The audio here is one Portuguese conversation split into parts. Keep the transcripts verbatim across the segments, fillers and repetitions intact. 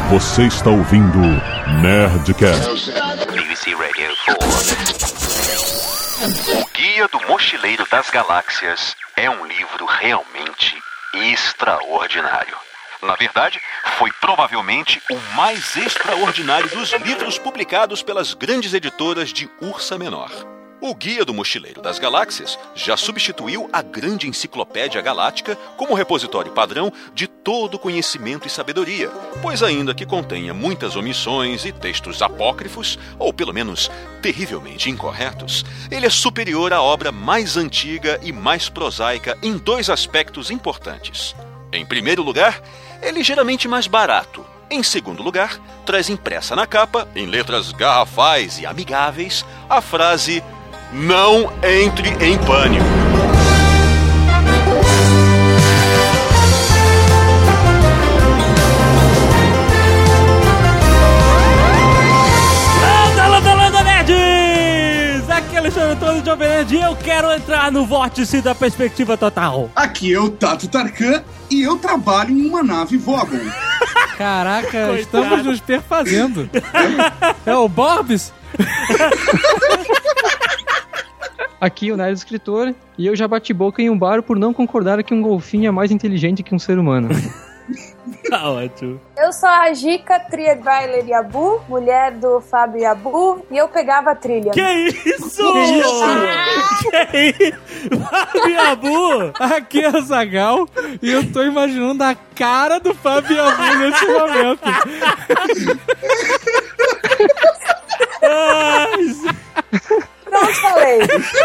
Você está ouvindo Nerdcast. B B C Radio quatro. O Guia do Mochileiro das Galáxias é um livro realmente extraordinário. Na verdade, foi provavelmente o mais extraordinário dos livros publicados pelas grandes editoras de Ursa Menor. O Guia do Mochileiro das Galáxias já substituiu a grande enciclopédia galáctica como repositório padrão de todo conhecimento e sabedoria, pois ainda que contenha muitas omissões e textos apócrifos, ou pelo menos terrivelmente incorretos, ele é superior à obra mais antiga e mais prosaica em dois aspectos importantes. Em primeiro lugar, é ligeiramente mais barato. Em segundo lugar, traz impressa na capa, em letras garrafais e amigáveis, a frase: "Não entre em pânico". Landa, landa, landa, nerds! Aqui é Alexandre Antônio de Jovem Nerd e eu quero entrar no vórtice da perspectiva total. Aqui é o Tato Tarkan e eu trabalho em uma nave Vogon. Caraca, Coitado. Estamos nos perfazendo. É o Borbs? Aqui o Nerd Escritor, e eu já bati boca em um bar por não concordar que um golfinho é mais inteligente que um ser humano. Tá ótimo. Eu sou a Jica Triedweiler Yabu, mulher do Fábio Yabu, e eu pegava a trilha. Que isso? Que isso? Que isso? Fábio Yabu? Aqui é o Zagal e eu tô imaginando a cara do Fábio Yabu nesse momento. Pronto, falei.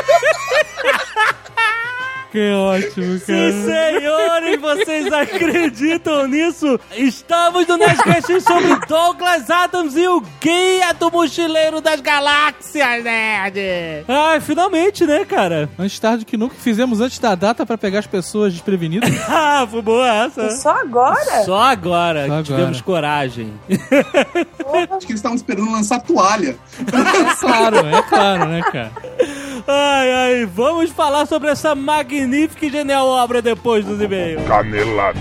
Que ótimo, cara. Sim, senhores, vocês acreditam nisso? Estamos no Nerdcast sobre Douglas Adams e o Guia do Mochileiro das Galáxias, nerd! Ai, finalmente, né, cara? Antes tarde que nunca, fizemos antes da data pra pegar as pessoas desprevenidas. Ah, foi boa essa. Só agora? Só agora Só que tivemos agora. coragem. Acho que eles estavam esperando lançar toalha. É claro, é claro, né, cara? Ai, ai, vamos falar sobre essa magnífica e genial obra depois dos e-mails. Canelada.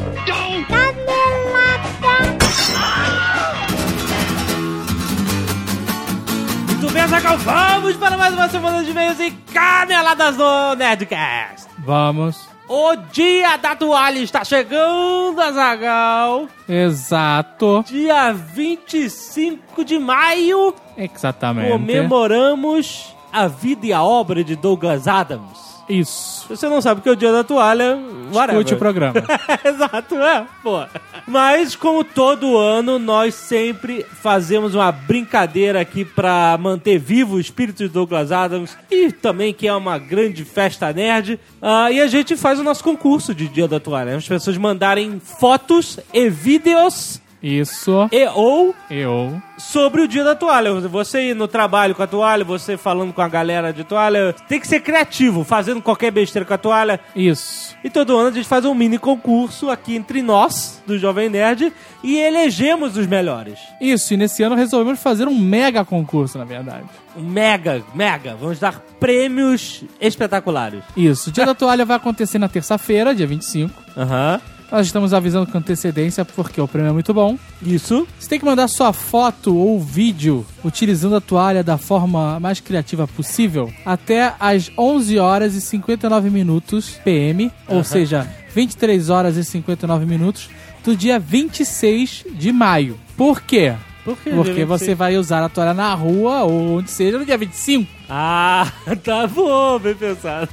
Muito bem, Zagal, vamos para mais uma semana de e-mails e caneladas no Nerdcast. Vamos. O dia da toalha está chegando, Azaghal. Exato. Dia vinte e cinco de maio, Exatamente. comemoramos a vida e a obra de Douglas Adams. Isso. Se você não sabe o que é o dia da toalha, whatever. Escute o programa. Exato, é, pô. Mas, como todo ano, nós sempre fazemos uma brincadeira aqui pra manter vivo o espírito de Douglas Adams e também que é uma grande festa nerd. Uh, e a gente faz o nosso concurso de Dia da Toalha. As pessoas mandarem fotos e vídeos Isso. e ou Eu. sobre o Dia da Toalha. Você ir no trabalho com a toalha, você falando com a galera de toalha. Tem que ser criativo, fazendo qualquer besteira com a toalha. Isso. E todo ano a gente faz um mini concurso aqui entre nós, do Jovem Nerd, e elegemos os melhores. Isso, e nesse ano resolvemos fazer um mega concurso, na verdade. Um mega, mega. Vamos dar prêmios espetaculares. Isso. O Dia da Toalha vai acontecer na terça-feira, dia vinte e cinco. Aham. Nós estamos avisando com antecedência porque o prêmio é muito bom. Isso. Você tem que mandar sua foto ou vídeo utilizando a toalha da forma mais criativa possível até às onze horas e cinquenta e nove minutos P M, ou Uhum. seja, vinte e três horas e cinquenta e nove minutos do dia vinte e seis de maio. Por quê? Por quê? Porque você vai usar a toalha na rua ou onde seja no dia vinte e cinco. Ah, tá bom, bem pensado.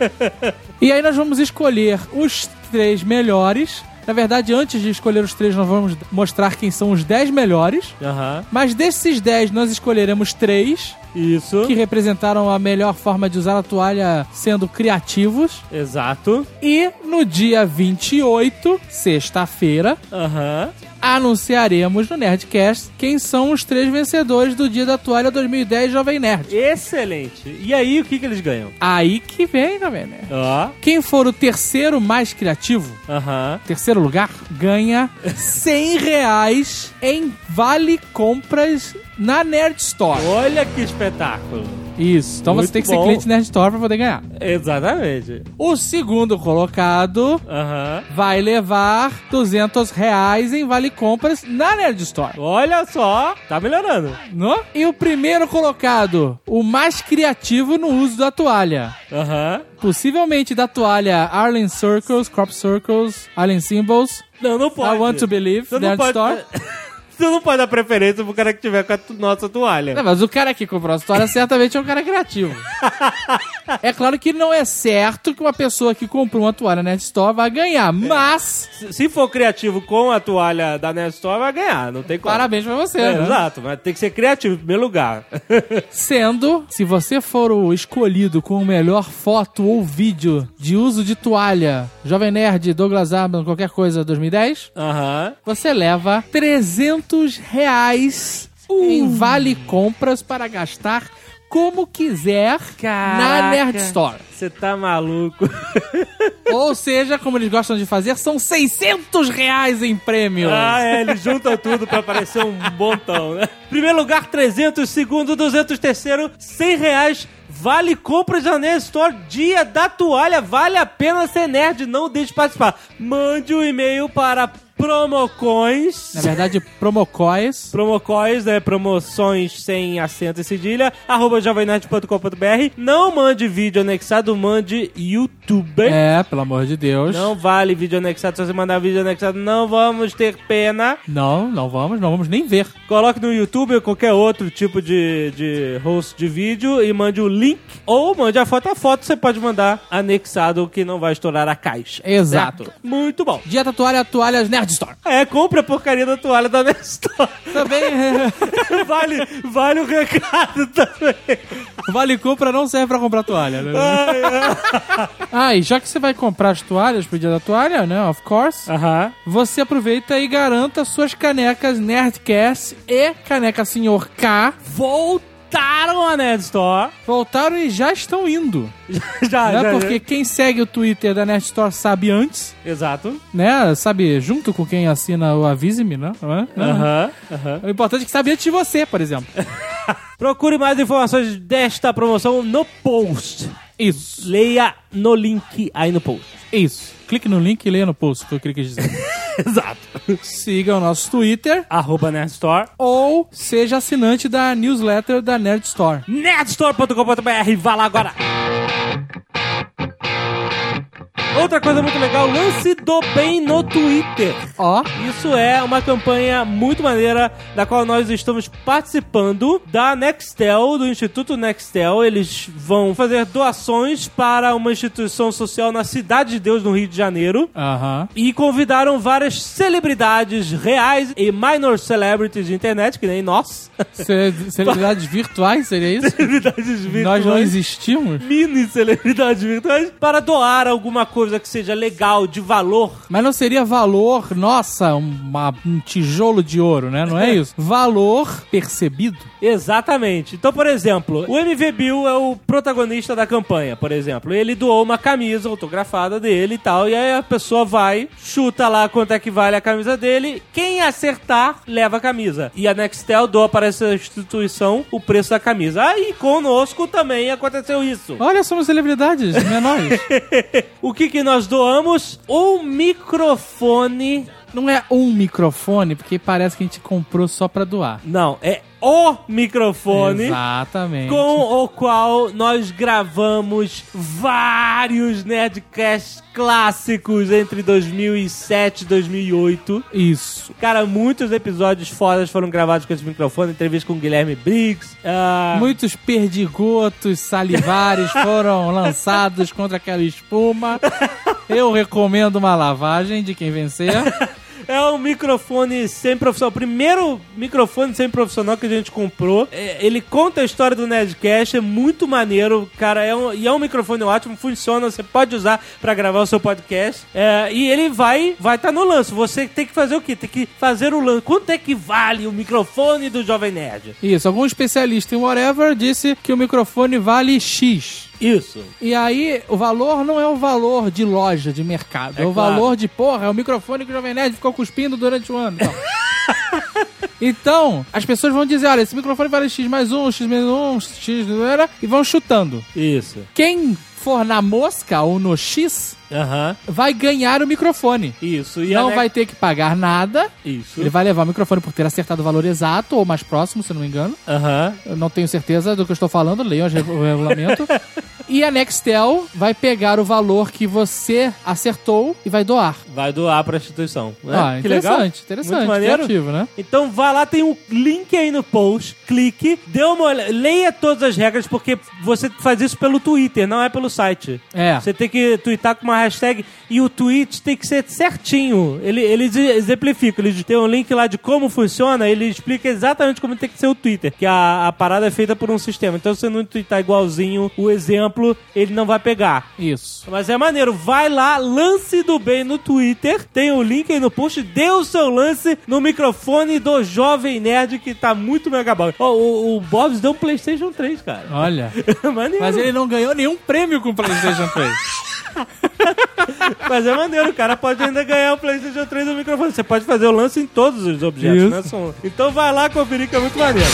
E aí nós vamos escolher os três melhores. Na verdade, antes de escolher os três, nós vamos mostrar quem são os dez melhores. Aham. Mas desses dez, nós escolheremos três Isso. que representaram a melhor forma de usar a toalha sendo criativos. Exato. E no dia vinte e oito, sexta-feira, Aham. anunciaremos no Nerdcast quem são os três vencedores do Dia da Toalha dois mil e dez Jovem Nerd. Excelente. E aí, o que que eles ganham? Aí que vem, Jovem Nerd. Ó. Quem for o terceiro mais criativo, Aham. terceiro lugar, ganha cem reais em vale compras na Nerd Store. Olha que espetáculo. Isso. Então Muito você tem que bom. ser cliente Nerd Store pra poder ganhar. Exatamente. O segundo colocado Aham. vai levar duzentos reais em Vale Compras na Nerd Store. Olha só, tá melhorando. No? E o primeiro colocado, o mais criativo no uso da toalha. Aham. Possivelmente da toalha Arlen Circles, Crop Circles, Arlen Symbols. Não, não pode. I want to believe, Você não Nerd pode... Store. Você não pode dar preferência pro cara que tiver com a tu- nossa toalha. Não, mas o cara que comprou a toalha certamente é um cara criativo. É claro que não é certo que uma pessoa que comprou uma toalha Nerd Store vai ganhar, mas Se- Se for criativo com a toalha da Nerd Store, vai ganhar. Não tem como. parabéns pra você, É, né? exato, mas tem que ser criativo em primeiro lugar. Sendo, se você for o escolhido com o melhor foto ou vídeo de uso de toalha, Jovem Nerd, Douglas Adams, qualquer coisa, dois mil e dez, Aham. você leva trezentos reais em Vale Compras para gastar como quiser na Nerd Store. Você tá maluco. Ou seja, como eles gostam de fazer, são seiscentos reais em prêmio. Ah, é, eles juntam tudo pra parecer um montão, né? Primeiro lugar, trezentos. Segundo, duzentos. Terceiro, cem reais. Vale compras da Nerd Store. Dia da toalha. Vale a pena ser nerd. Não deixe de participar. Mande um e-mail para Promocões. Na verdade, Promocóis. Promocóis, né? Promoções sem acento e cedilha. Arroba jovem nerd ponto com ponto b r. Não mande vídeo anexado, mande YouTuber. É, pelo amor de Deus. Não vale vídeo anexado. Se você mandar vídeo anexado, não vamos ter pena. Não, não vamos, não vamos nem ver. Coloque no YouTube ou qualquer outro tipo de, de host de vídeo e mande o link. Ou mande a foto. A foto você pode mandar anexado, que não vai estourar a caixa. Exato. Certo? Muito bom. Dia da toalha, toalhas Nerd Store. É, compre a porcaria da toalha da Nerd Store. Também, vale, vale o recado também. Vale Compra não serve pra comprar toalha, né? Ai, ai. Ah, e já que você vai comprar as toalhas pro dia da toalha, né, of course, Aham. você aproveita e garanta suas canecas Nerdcast e caneca Senhor K. Voltaram a Nerd Store. Voltaram e já estão indo. Já, né? já, Porque já. quem segue o Twitter da Nerd Store sabe antes, Exato. né? Sabe junto com quem assina o Avise-me, né? Aham, aham. O importante é que sabe antes de você, por exemplo. Procure mais informações desta promoção no post. Isso, Leia no link aí no post. isso. Clique no link e leia no post, foi o que ele quis dizer. Exato. Siga o nosso Twitter Arroba Nerd Store. ou seja assinante da newsletter da Nerd Store. nerdstore ponto com ponto b r. Vá lá agora. Outra coisa muito legal, lance do bem no Twitter. Ó, Isso é uma campanha muito maneira, da qual nós estamos participando, da Nextel, do Instituto Nextel. Eles vão fazer doações para uma instituição social na Cidade de Deus, no Rio de Janeiro. aham. E convidaram várias celebridades reais e minor celebrities de internet, que nem nós. Ce- Celebridades virtuais, seria isso? Celebridades virtuais. Nós não existimos? Mini celebridades virtuais, para doar alguma coisa que seja legal, de valor. Mas não seria valor, nossa, uma- um tijolo de ouro, né? Não é isso? Valor percebido. Exatamente. Então, por exemplo, o M V Bill é o protagonista da campanha, por exemplo. Ele doou uma camisa autografada dele e tal, e aí a pessoa vai, chuta lá quanto é que vale a camisa dele. Quem acertar, leva a camisa. E a Nextel doa para essa instituição o preço da camisa. Aí, conosco também aconteceu isso. Olha, somos celebridades menores. O que que nós doamos? Um microfone. Não é um microfone, porque parece que a gente comprou só pra doar. Não, é o microfone. Exatamente. Com o qual nós gravamos vários Nerdcasts clássicos entre dois mil e sete e dois mil e oito. Isso. Cara, muitos episódios fodas foram gravados com esse microfone. Entrevista com o Guilherme Briggs. ah, Muitos perdigotos salivares foram lançados contra aquela espuma. Eu recomendo uma lavagem de quem vencer. É um microfone semi-profissional. O primeiro microfone semi-profissional que a gente comprou. É, ele conta a história do Nerdcast, é muito maneiro, cara. É um, e é um microfone ótimo, funciona, você pode usar pra gravar o seu podcast. É, e ele vai vai estar tá no lance. Você tem que fazer o quê? Tem que fazer o lance. Quanto é que vale o microfone do Jovem Nerd? Isso, algum especialista em whatever disse que o microfone vale X. Isso. E aí, o valor não é o valor de loja, de mercado. É, É o claro. valor de, porra, é o microfone que o Jovem Nerd ficou cuspindo durante o ano. Então. Então, as pessoas vão dizer, olha, esse microfone vale X mais um, X menos um, X... e vão chutando. Isso. Quem for na mosca ou no X... Aham. Uhum. vai ganhar o microfone. Isso. E não ne... vai ter que pagar nada. Isso. Ele vai levar o microfone por ter acertado o valor exato ou mais próximo, se não me engano. Aham. Uhum. Eu não tenho certeza do que eu estou falando, leiam o regulamento. E a Nextel vai pegar o valor que você acertou e vai doar. Vai doar para a instituição. Né? Ah, que interessante, legal. interessante. Muito maneiro. Criativo, né? Então vai lá, tem um link aí no post, clique, dê uma olhada, leia todas as regras, porque você faz isso pelo Twitter, não é pelo site. É. Você tem que twittar com uma hashtag e o tweet tem que ser certinho. Ele, eles exemplificam, eles têm um link lá de como funciona, ele explica exatamente como tem que ser o Twitter, que a, a parada é feita por um sistema. Então se você não twittar igualzinho o exemplo, ele não vai pegar. Isso. Mas é maneiro, vai lá, lance do bem no Twitter, tem o link aí no post, dê o seu lance no microfone do Jovem Nerd, que tá muito mega bom. Oh, o, o Bobs deu um PlayStation três, cara. Olha. Maneiro. Mas ele não ganhou nenhum prêmio com o PlayStation três. Mas é maneiro, o cara pode ainda ganhar o PlayStation três no microfone. Você pode fazer o lance em todos os objetos, isso. Né? São... Então vai lá conferir, que é muito maneiro.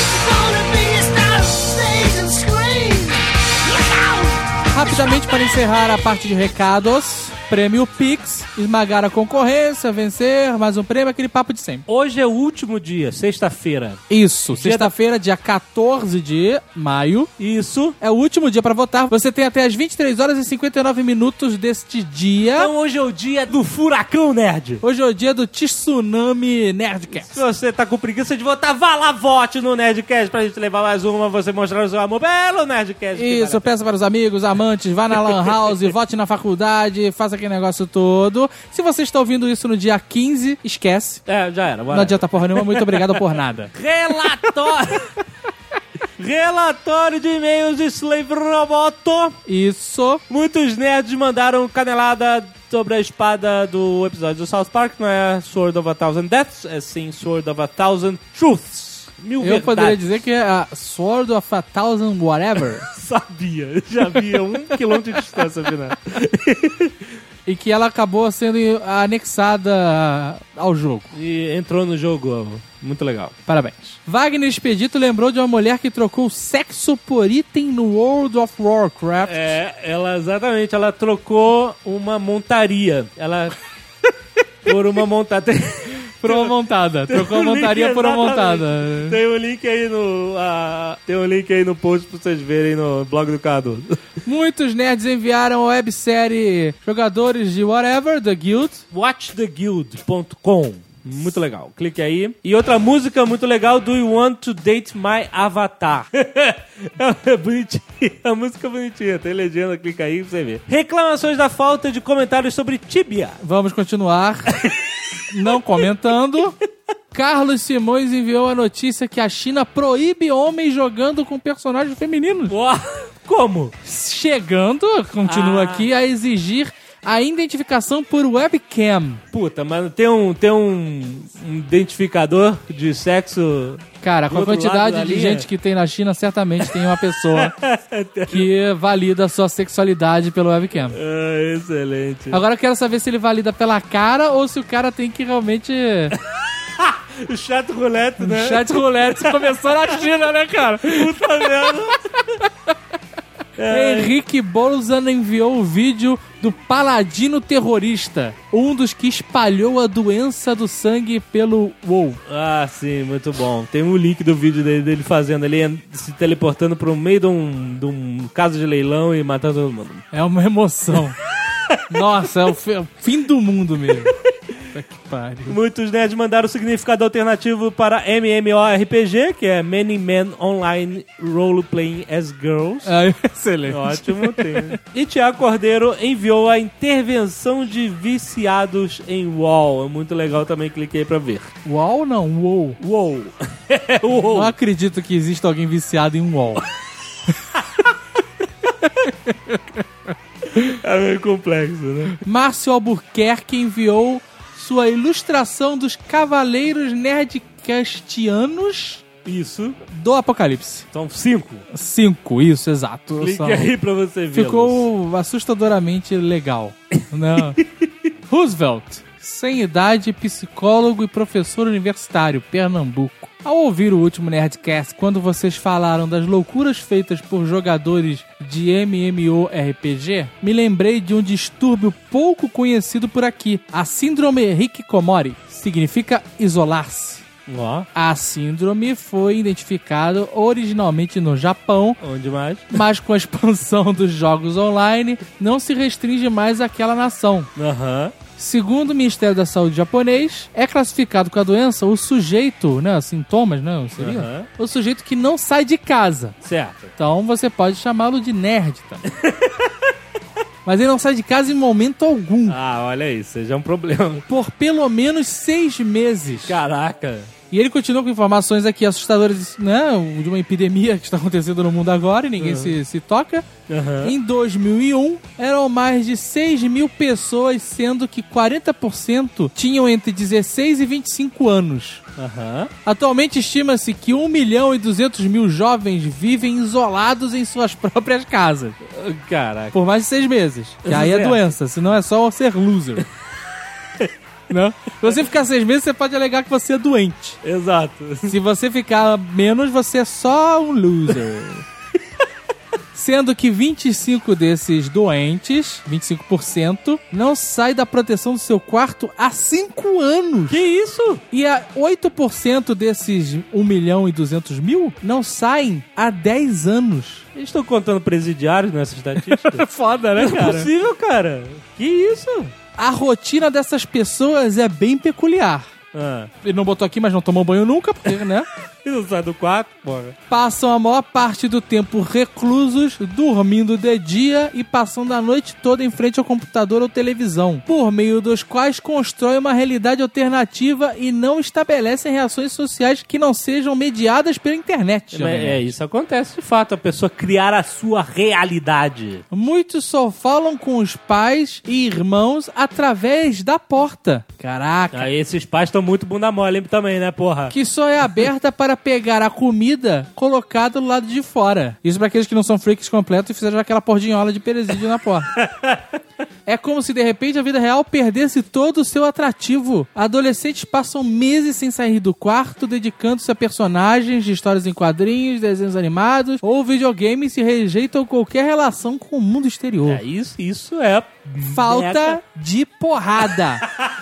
Rapidamente, para encerrar a parte de recados, prêmio Pix, esmagar a concorrência, vencer, mais um prêmio, aquele papo de sempre. Hoje é o último dia, sexta-feira. Isso, dia sexta-feira, da... dia quatorze de maio. Isso. É o último dia para votar. Você tem até as vinte e três horas e cinquenta e nove minutos deste dia. Então hoje é o dia do Furacão Nerd. Hoje é o dia do Tsunami Nerdcast. Se você tá com preguiça de votar, vá lá, vote no Nerdcast pra gente levar mais uma, você mostrar o seu amor pelo Nerdcast. Isso, peça para os amigos, amantes, vá na Lan House, vote na faculdade, faça aquele negócio todo. Se você está ouvindo isso no dia quinze, esquece. É, já era. Bora. Não adianta porra nenhuma, muito obrigado por nada. Relatório! Relatório de e-mails de Slave Roboto. Isso. Muitos nerds mandaram canelada sobre a espada do episódio do South Park. Não é Sword of a Thousand Deaths, é sim Sword of a Thousand Truths. Mil Eu verdades. poderia dizer que é a Sword of a Thousand Whatever. Sabia, já via um quilômetro de distância, afinal. E que ela acabou sendo anexada ao jogo. E entrou no jogo. Muito legal. Parabéns. Wagner Expedito lembrou de uma mulher que trocou sexo por item no World of Warcraft. É, ela exatamente, ela trocou uma montaria. Ela... por uma montaria. Por uma montada. Trocou a montaria por uma montada. Tem um link aí no. Uh, tem um link aí no post pra vocês verem no blog do Cadu. Muitos nerds enviaram a websérie Jogadores de Whatever, The Guild. watch the guild ponto com. Muito legal. Clique aí. E outra música muito legal, Do You Want to Date My Avatar? É bonitinha. A música é bonitinha. Tem legenda, clica aí pra você ver. Reclamações da falta de comentários sobre Tibia. Vamos continuar. Não comentando. Carlos Simões enviou a notícia que a China proíbe homens jogando com personagens femininos. Uau. Como? Chegando, continua Ah. aqui, a exigir a identificação por webcam. Puta, mas tem um, tem um, um identificador de sexo... Cara, com a outro lado quantidade da de linha? gente que tem na China, certamente tem uma pessoa que valida a sua sexualidade pelo webcam. Ah, excelente. Agora eu quero saber se ele valida pela cara ou se o cara tem que realmente... O chat roulette, né? Chat roulette começou na China, né, cara? Puta merda. É. Henrique Bolzan enviou o vídeo do Paladino Terrorista, um dos que espalhou a doença do sangue pelo WoW. Ah, sim, muito bom. Tem um link do vídeo dele, dele fazendo, ele se teleportando pro meio de um, de um caso de leilão e matando todo mundo. É uma emoção. Nossa, é o, fi- é o fim do mundo mesmo. Puta que pariu. Muitos nerds mandaram o significado alternativo para MMORPG, que é Many Men Online Role Playing as Girls. Ah, excelente. Ótimo, tem. E Tiago Cordeiro enviou a intervenção de viciados em WoW. É muito legal também, cliquei pra ver. WoW não, WoW. WoW. Não WoW. acredito que exista alguém viciado em WoW. É meio complexo, né? Márcio Albuquerque enviou sua ilustração dos Cavaleiros Nerdcastianos Isso. do Apocalipse. São cinco. Cinco, isso, exato. Clique São- aí pra você ver. Ficou assustadoramente legal. Não. Roosevelt. sem idade, psicólogo e professor universitário, Pernambuco. Ao ouvir o último Nerdcast, quando vocês falaram das loucuras feitas por jogadores de MMORPG, me lembrei de um distúrbio pouco conhecido por aqui, a Síndrome Hikikomori. Significa isolar-se. Ó. A síndrome foi identificada originalmente no Japão. Onde mais? Mas com a expansão dos jogos online, não se restringe mais àquela nação. Aham. Uhum. Segundo o Ministério da Saúde japonês, é classificado com a doença o sujeito, né, sintomas, não seria? Uhum. O sujeito que não sai de casa. Certo. Então você pode chamá-lo de nerd também. Mas ele não sai de casa em momento algum. Ah, olha aí, seja um problema. Por pelo menos seis meses. Caraca. E ele continua com informações aqui assustadoras, né, de uma epidemia que está acontecendo no mundo agora e ninguém uhum. se, se toca. Uhum. Em dois mil e um, eram mais de seis mil pessoas, sendo que quarenta por cento tinham entre dezesseis e vinte e cinco anos. Uhum. Atualmente estima-se que um milhão e duzentos mil jovens vivem isolados em suas próprias casas. Caraca. Por mais de seis meses. Que aí é doença, senão é só ser loser. Não? Se você ficar seis meses, você pode alegar que você é doente. Exato. Se você ficar menos, você é só um loser. Sendo que vinte e cinco desses doentes, vinte e cinco por cento, não sai da proteção do seu quarto há cinco anos. Que isso? E a oito por cento desses um milhão e duzentos mil não saem há dez anos. Eles estão contando presidiários nessa estatística? Foda, né, cara? Não é possível, cara. Que isso? A rotina dessas pessoas é bem peculiar. Ah. Ele não botou aqui, mas não tomou banho nunca, porque, né? E não sai do quarto, porra. Passam a maior parte do tempo reclusos, dormindo de dia e passando a noite toda em frente ao computador ou televisão, por meio dos quais constroem uma realidade alternativa e não estabelecem reações sociais que não sejam mediadas pela internet. É, é, isso acontece de fato, a pessoa criar a sua realidade. Muitos só falam com os pais e irmãos através da porta. Caraca. Aí esses pais estão muito bunda mole também, né, porra? Que só é aberta para pegar a comida colocada do lado de fora. Isso para aqueles que não são freaks completos e fizeram aquela pordinhola de presídio na porta. É como se de repente a vida real perdesse todo o seu atrativo. Adolescentes passam meses sem sair do quarto, dedicando-se a personagens de histórias em quadrinhos, desenhos animados ou videogames e rejeitam qualquer relação com o mundo exterior. É isso, isso é... Falta mega... de porrada.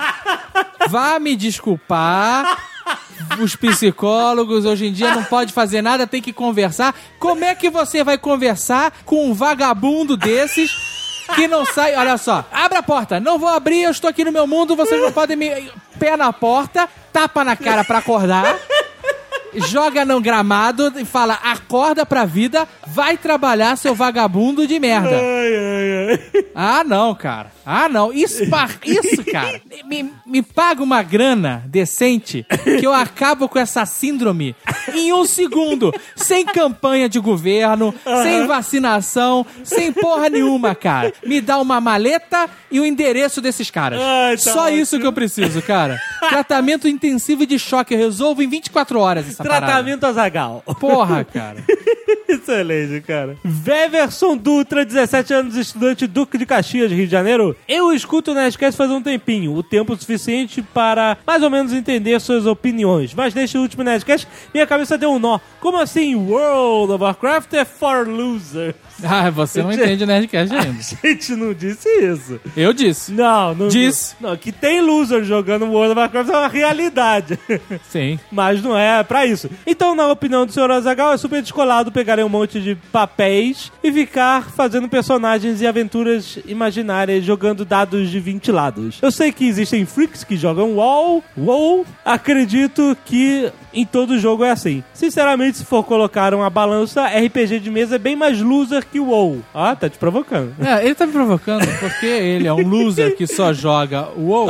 Vá me desculpar... Os psicólogos hoje em dia não podem fazer nada, tem que conversar. Como é que você vai conversar com um vagabundo desses que não sai? Olha só, abre a porta, não vou abrir, eu estou aqui no meu mundo, vocês não podem me... Pé na porta, tapa na cara pra acordar, joga no gramado e fala, acorda pra vida, vai trabalhar, seu vagabundo de merda. Ai, ai, ai. Ah, não, cara. Ah, não. Isso, isso cara, me, me paga uma grana decente que eu acabo com essa síndrome em um segundo. Sem campanha de governo, uhum. sem vacinação, sem porra nenhuma, cara. Me dá uma maleta e o endereço desses caras. Ai, tá Só ótimo. Isso que eu preciso, cara. Tratamento intensivo de choque. Eu resolvo em vinte e quatro horas essa Tratamento parada. Azaghal. Porra, cara. Excelente, cara. Weverson Dutra, dezessete anos, estudante Duque de Caxias, Rio de Janeiro. Eu escuto o Nerdcast faz um tempinho, o tempo suficiente para mais ou menos entender suas opiniões. Mas neste último Nerdcast, minha cabeça deu um nó. Como assim World of Warcraft é for losers? Ah, você não entende o Nerdcast ainda. A gente não disse isso. Eu disse. Não, não disse. Não, que tem loser jogando World of Warcraft é uma realidade. Sim. Mas não é pra isso. Então, na opinião do senhor Azaghal, é super descolado pegarem um monte de papéis e ficar fazendo personagens e aventuras imaginárias jogando dados de vinte lados. Eu sei que existem freaks que jogam WoW, WoW, acredito que em todo jogo é assim. Sinceramente, se for colocar uma balança, R P G de mesa é bem mais loser que o WoW. Ah, tá te provocando. É, ele tá me provocando porque ele é um loser que só joga WoW,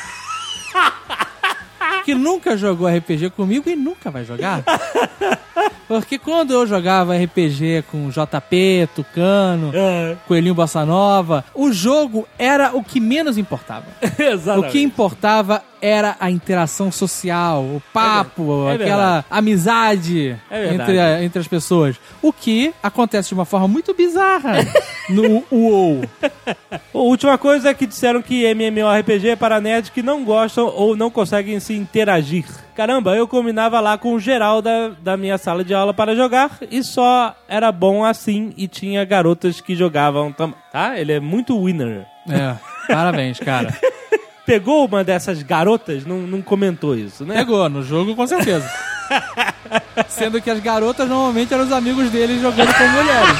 que nunca jogou R P G comigo e nunca vai jogar. Porque quando eu jogava R P G com J P, Tucano, é. Coelhinho Bossa Nova, o jogo era o que menos importava. Exatamente. O que importava era a interação social, o papo, É aquela amizade É verdade. entre, a- entre as pessoas. O que acontece de uma forma muito bizarra no WoW. A última coisa é que disseram que MMORPG é para nerds que não gostam ou não conseguem se interagir. Caramba, eu combinava lá com o geral da, da minha sala de aula para jogar e só era bom assim e tinha garotas que jogavam também. Tá? Ele é muito winner. É, parabéns, cara. Pegou uma dessas garotas? Não, não comentou isso, né? Pegou, no jogo com certeza. Sendo que as garotas normalmente eram os amigos dele jogando com mulheres.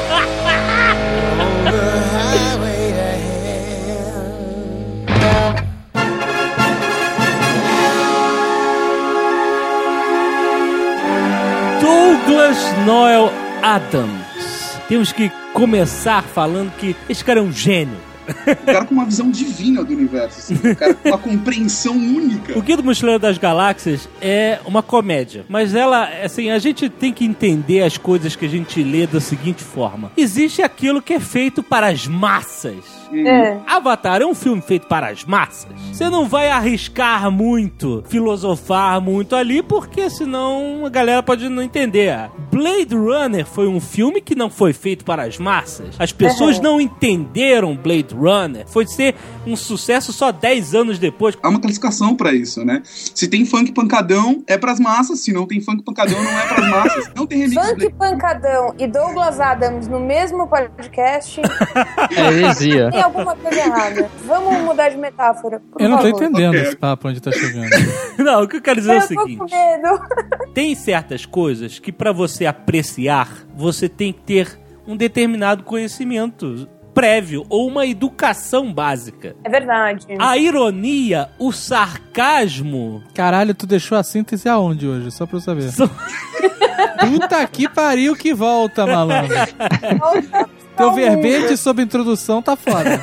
Douglas Noel Adams. Temos que começar falando que esse cara é um gênio. Um cara com uma visão divina do universo, assim, um cara com uma compreensão única. O Guia do Mochileiro das Galáxias é uma comédia, mas ela, assim, a gente tem que entender as coisas que a gente lê da seguinte forma. Existe aquilo que é feito para as massas. É. Avatar é um filme feito para as massas. Você não vai arriscar muito, filosofar muito ali, porque senão a galera pode não entender. Blade Runner foi um filme que não foi feito para as massas. As pessoas Uhum. não entenderam Blade Runner. Foi ser um sucesso só dez anos depois. Há uma classificação pra isso, né? Se tem funk pancadão, é pras massas. Se não tem funk pancadão, não é pras massas. Não tem remix. Funk Pancadão e Douglas Adams no mesmo podcast, É heresia. tem alguma coisa errada. Vamos mudar de metáfora, por Eu não tô favor. entendendo Ok. esse papo onde tá chegando. Não, o que eu quero dizer é o Eu tô com seguinte. medo. Tem certas coisas que pra você apreciar, você tem que ter um determinado conhecimento prévio ou uma educação básica. É verdade. A ironia, o sarcasmo... Caralho, tu deixou a síntese aonde hoje? Só pra eu saber. são- Puta que pariu que volta, malandro. Teu verbete sobre introdução tá foda.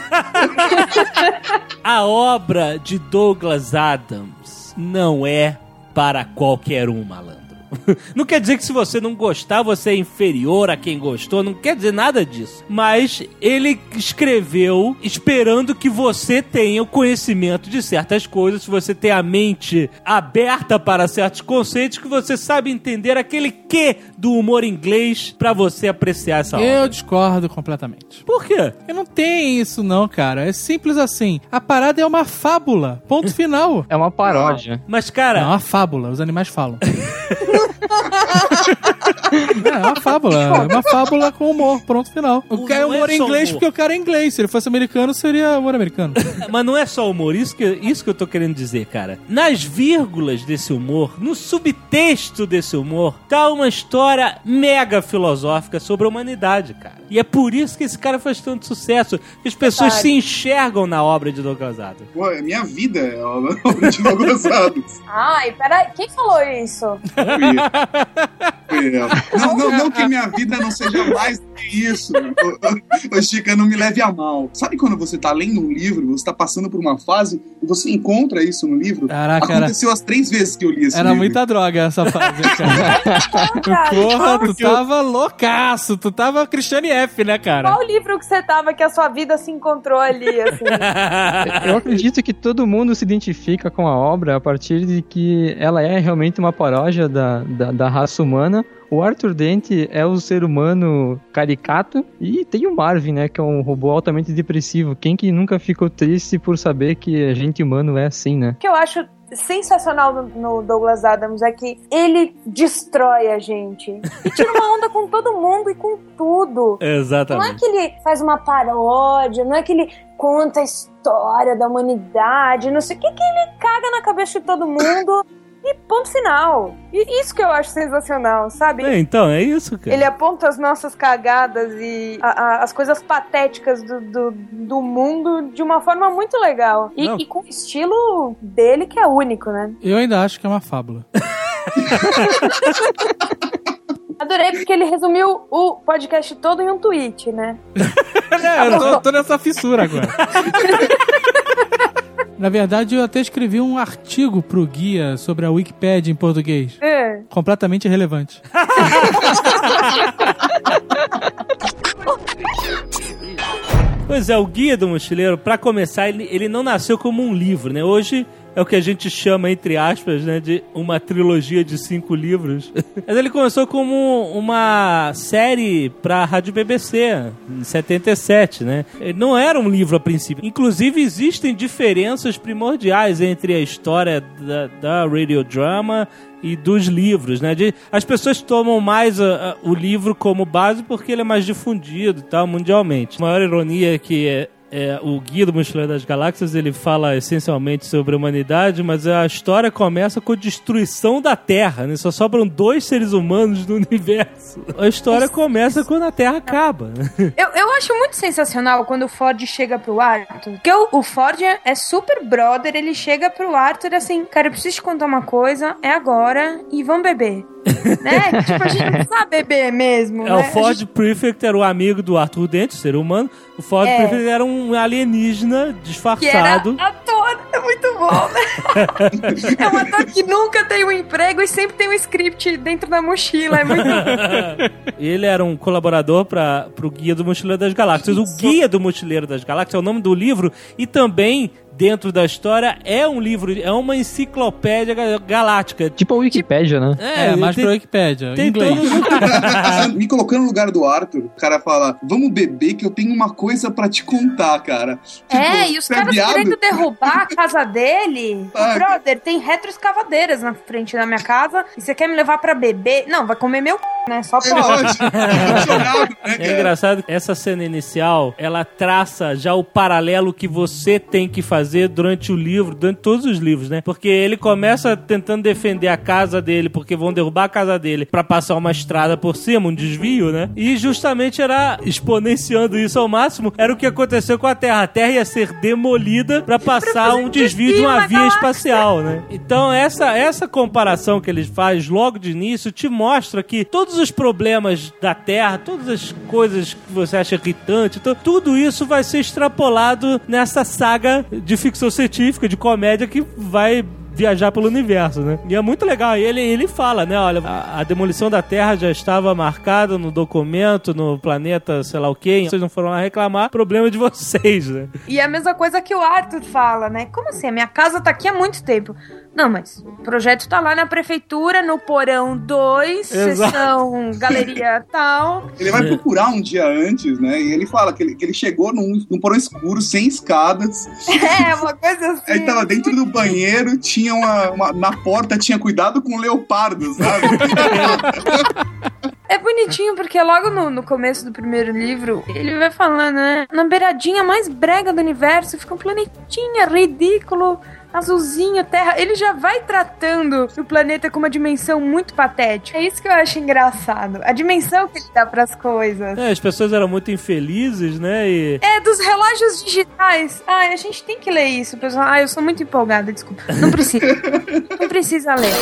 A obra de Douglas Adams não é para qualquer um, malandro. Não quer dizer que se você não gostar, você é inferior a quem gostou, não quer dizer nada disso. Mas ele escreveu esperando que você tenha o conhecimento de certas coisas, se você tem a mente aberta para certos conceitos, que você sabe entender aquele quê do humor inglês pra você apreciar essa obra. Eu discordo completamente. Por quê? Porque não tem isso não, cara. É simples assim. A parada é uma fábula. Ponto final. É uma paródia. Mas, Não, é cara... uma fábula. Os animais falam. É uma fábula. É uma fábula com humor. Pronto, final. O Não cara é é humor em só inglês humor. porque o cara é inglês. Se ele fosse americano, seria humor americano. Mas não é só humor, isso que, isso que eu tô querendo dizer, cara. Nas vírgulas desse humor, no subtexto desse humor, tá uma história mega filosófica sobre a humanidade, cara. E é por isso que esse cara faz tanto sucesso, que as pessoas Verdade. se enxergam na obra de Douglas Adams. Pô, a minha vida é a obra de Douglas Adams. Ai, peraí, quem falou isso? Fui eu. Não, não, não que minha vida não seja mais do que isso. Ô, ô, ô, Chica, não me leve a mal. Sabe quando você tá lendo um livro, você tá passando por uma fase e você encontra isso no livro? Caraca, era, Aconteceu as três vezes que eu li esse era livro. muita droga essa fase, cara. Cara, Porra, tu Porque eu- tava loucaço. Tu tava Christiane F, né, cara? qual livro que você tava que a sua vida se encontrou ali, assim? Eu acredito que todo mundo se identifica com a obra a partir de que ela é realmente uma paródia da, da, da raça humana. O Arthur Dent é o ser humano caricato e tem o Marvin, né, que é um robô altamente depressivo. Quem que nunca ficou triste por saber que a gente humano é assim, né? O que eu acho sensacional no, no Douglas Adams é que ele destrói a gente. E tira uma onda com todo mundo e com tudo. Não é Exatamente. que ele faz uma paródia, não é que ele conta a história da humanidade, não sei o que, que ele caga na cabeça de todo mundo e ponto final. E isso que eu acho sensacional, sabe? É, então, é isso, cara. Ele aponta as nossas cagadas e a- a- as coisas patéticas do, do, do mundo de uma forma muito legal. E, Não. e com o estilo dele que é único, né? Eu ainda acho que é uma fábula. Adorei porque ele resumiu o podcast todo em um tweet, né? É, eu tô, tô nessa fissura agora. Na verdade, eu até escrevi um artigo pro guia sobre a Wikipédia em português. É. Completamente irrelevante. Pois é, o Guia do Mochileiro, pra começar, ele, ele não nasceu como um livro, né? Hoje é o que a gente chama, entre aspas, né, de uma trilogia de cinco livros. Mas ele começou como uma série pra Rádio B B C, em setenta e sete, né? Ele não era um livro a princípio. Inclusive, existem diferenças primordiais entre a história da, da radiodrama e dos livros, né? De, as pessoas tomam mais a, a, o livro como base porque ele é mais difundido e tal, mundialmente. A maior ironia é que é, é, o Guia do Mochileiro das Galáxias, ele fala essencialmente sobre a humanidade, mas a história começa com a destruição da Terra, né? Só sobram dois seres humanos no universo. A história começa quando a Terra acaba. Eu, eu acho muito sensacional quando o Ford chega pro Arthur, porque o, o Ford é, é super brother, ele chega pro Arthur assim, cara, eu preciso te contar uma coisa, é agora, e vamos beber. Né? Tipo, a gente não sabe beber mesmo. É, né? o Ford gente... Prefect era o amigo do Arthur Dent, ser humano. O Ford é. Prefect era um alienígena disfarçado. Que era ator, é muito bom, né? É um ator que nunca tem um emprego e sempre tem um script dentro da mochila, é muito bom. Ele era um colaborador para o Guia do Mochileiro das Galáxias. O Guia do Mochileiro das Galáxias é o nome do livro e também... dentro da história, é um livro, é uma enciclopédia galáctica. Tipo a Wikipédia, né? É, é mais tem, pra Wikipédia, tem em inglês. Todo... Me colocando no lugar do Arthur, o cara fala, vamos beber que eu tenho uma coisa pra te contar, cara. Tipo, é, e os caras viado? querendo derrubar a casa dele. Ah, Brother, tem retroescavadeiras na frente da minha casa e você quer me levar pra beber? Não, vai comer meu c, né? Só É pode. lógico. Emocionado, né, É cara? engraçado, essa cena inicial, ela traça já o paralelo que você tem que fazer durante o livro, durante todos os livros, né? Porque ele começa tentando defender a casa dele, porque vão derrubar a casa dele pra passar uma estrada por cima, um desvio, né? E justamente era, exponenciando isso ao máximo, era o que aconteceu com a Terra. A Terra ia ser demolida pra passar um desvio de uma via espacial, né? Então essa, essa comparação que ele faz logo de início te mostra que todos os problemas da Terra, todas as coisas que você acha irritante, to- tudo isso vai ser extrapolado nessa saga de ficção científica, de comédia que vai viajar pelo universo, né? E é muito legal. E ele, ele fala, né? Olha, a, a demolição da Terra já estava marcada no documento, no planeta, sei lá o quê. Vocês não foram lá reclamar, problema de vocês, né? E é a mesma coisa que o Arthur fala, né? Como assim? A minha casa tá aqui há muito tempo. Não, mas o projeto tá lá na prefeitura, no porão dois, Exato. seção galeria tal. Ele vai procurar um dia antes, né? E ele fala que ele, que ele chegou num, num porão escuro, sem escadas. É, uma coisa assim. Aí tava dentro do banheiro, tinha uma, uma- na porta, tinha cuidado com leopardos, sabe? É bonitinho, porque logo no, no começo do primeiro livro, ele vai falando, né? Na beiradinha mais brega do universo, fica um planetinha ridículo, azulzinho, terra. Ele já vai tratando o planeta com uma dimensão muito patética. É isso que eu acho engraçado. A dimensão que ele dá pras coisas. É, as pessoas eram muito infelizes, né? E É, dos relógios digitais. Ai, a gente tem que ler isso, pessoal. Ai, eu sou muito empolgada, desculpa. Não precisa. Não precisa ler.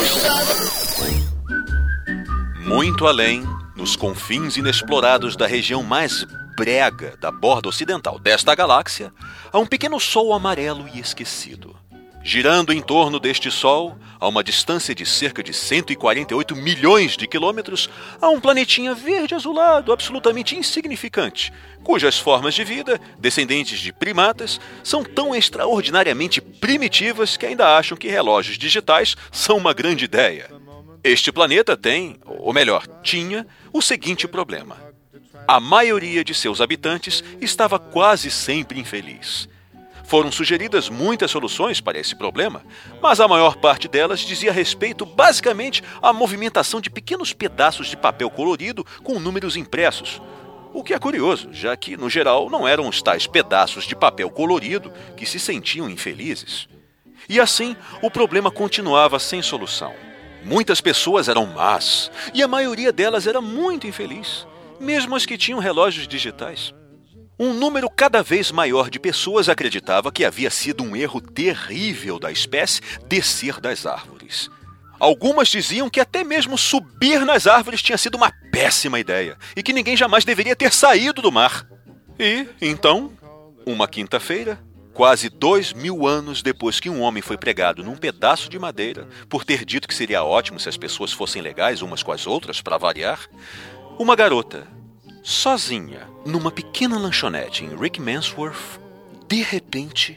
Muito além, nos confins inexplorados da região mais brega da borda ocidental desta galáxia, há um pequeno sol amarelo e esquecido. Girando em torno deste Sol, a uma distância de cerca de cento e quarenta e oito milhões de quilômetros, há um planetinha verde-azulado absolutamente insignificante, cujas formas de vida, descendentes de primatas, são tão extraordinariamente primitivas que ainda acham que relógios digitais são uma grande ideia. Este planeta tem, ou melhor, tinha, o seguinte problema. A maioria de seus habitantes estava quase sempre infeliz. Foram sugeridas muitas soluções para esse problema, mas a maior parte delas dizia respeito basicamente à movimentação de pequenos pedaços de papel colorido com números impressos. O que é curioso, já que, no geral, não eram os tais pedaços de papel colorido que se sentiam infelizes. E assim, o problema continuava sem solução. Muitas pessoas eram más, e a maioria delas era muito infeliz, mesmo as que tinham relógios digitais. Um número cada vez maior de pessoas acreditava que havia sido um erro terrível da espécie descer das árvores. Algumas diziam que até mesmo subir nas árvores tinha sido uma péssima ideia e que ninguém jamais deveria ter saído do mar. E, então, uma quinta-feira, quase dois mil anos depois que um homem foi pregado num pedaço de madeira por ter dito que seria ótimo se as pessoas fossem legais umas com as outras, para variar, uma garota, sozinha, numa pequena lanchonete em Rick Mansworth, de repente,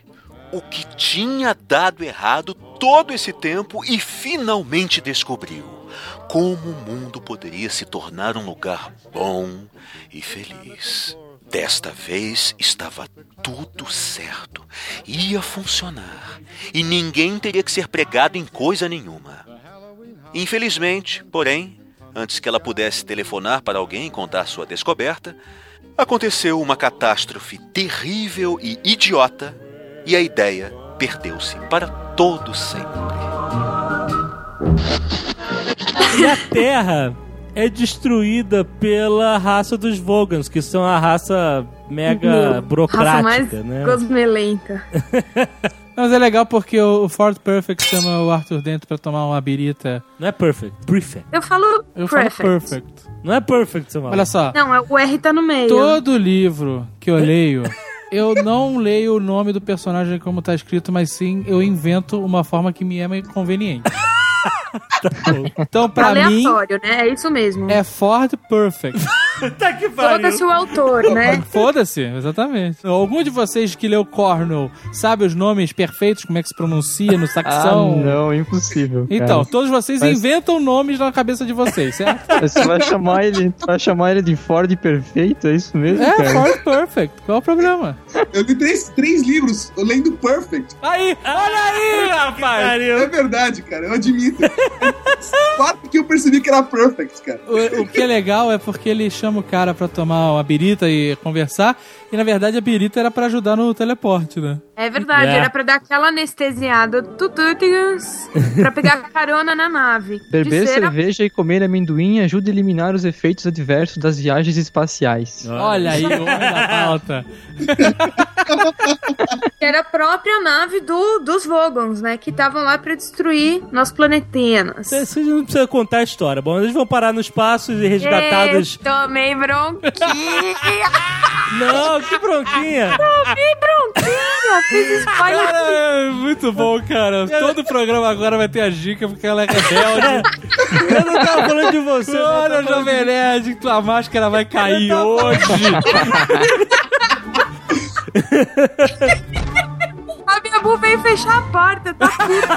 o que tinha dado errado todo esse tempo e finalmente descobriu como o mundo poderia se tornar um lugar bom e feliz. Desta vez estava tudo certo, ia funcionar e ninguém teria que ser pregado em coisa nenhuma. Infelizmente, porém, antes que ela pudesse telefonar para alguém e contar sua descoberta, aconteceu uma catástrofe terrível e idiota e a ideia perdeu-se para todo sempre. E a Terra é destruída pela raça dos Vogons, que são a raça mega Meu, burocrática, raça mais né? gosmelenta. Mas é legal porque o Ford Perfect chama o Arthur Dent pra tomar uma birita. Não é perfect, prefect. Eu falo Eu falo perfect. perfect. Não é perfect, seu maluco. Olha só, Não, é- o R tá no meio. todo livro que eu leio, eu não leio o nome do personagem como tá escrito, mas sim eu invento uma forma que me é mais conveniente. Então, pra mim, Aleatório, né? É isso mesmo. é Ford Perfect. Tá que pariu. Foda-se o autor, né? Foda-se, exatamente. Algum de vocês que leu Cornwell sabe os nomes perfeitos, como é que se pronuncia no Ah, saxão? não, impossível. cara. Então, todos vocês Mas- inventam nomes na cabeça de vocês, certo? Você vai chamar ele, tu vai chamar ele de Ford Perfeito, é isso mesmo, É, cara? Ford Perfect. Qual é o problema? Eu li três, três livros lendo Perfect. Aí, olha aí, rapaz! É verdade, cara, eu admito. Quatro que eu percebi que era Perfect, cara. O, o que é legal é porque ele chama o cara pra tomar uma birita e conversar, e na verdade a birita era pra ajudar no teleporte, né? É verdade, É. era pra dar aquela anestesiada tututigas pra pegar carona na nave. Beber De cera- cerveja e comer amendoim ajuda a eliminar os efeitos adversos das viagens espaciais. Olha aí, o homem da pauta. que era a própria nave do, dos Vogons, né? Que estavam lá pra destruir nosso planetenas. Vocês não precisam contar a história. Bom, eles vão parar no espaço e resgatados. Ei, tomei bronquinha! Não, que bronquinha. tomei bronquinha! Fiz spoiler. Cara, é muito bom, cara. Todo programa agora vai ter a dica porque ela é rebelde. Eu não tava falando de você. eu Olha, tava falando Jovem Nerd, que tua máscara vai cair Eu tava- hoje. A minha bu veio fechar a porta, tá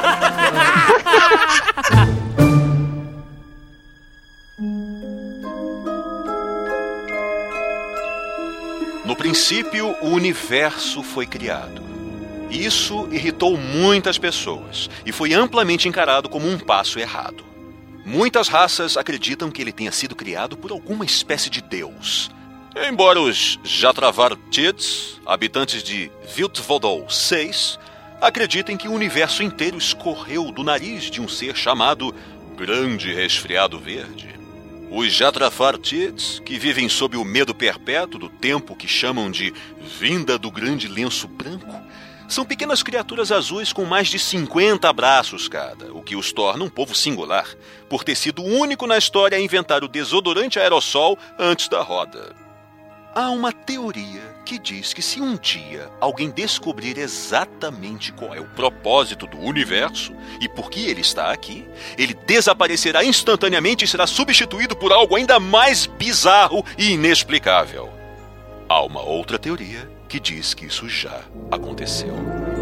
No princípio, o universo foi criado. Isso irritou muitas pessoas e foi amplamente encarado como um passo errado. Muitas raças acreditam que ele tenha sido criado por alguma espécie de deus. Embora os Jatravartids, habitantes de Viltvodol seis, acreditem que o universo inteiro escorreu do nariz de um ser chamado Grande Resfriado Verde. Os Jatravartids, que vivem sob o medo perpétuo do tempo que chamam de Vinda do Grande Lenço Branco, são pequenas criaturas azuis com mais de cinquenta braços cada, o que os torna um povo singular, por ter sido o único na história a inventar o desodorante aerossol antes da roda. Há uma teoria que diz que se um dia alguém descobrir exatamente qual é o propósito do universo e por que ele está aqui, ele desaparecerá instantaneamente e será substituído por algo ainda mais bizarro e inexplicável. Há uma outra teoria que diz que isso já aconteceu.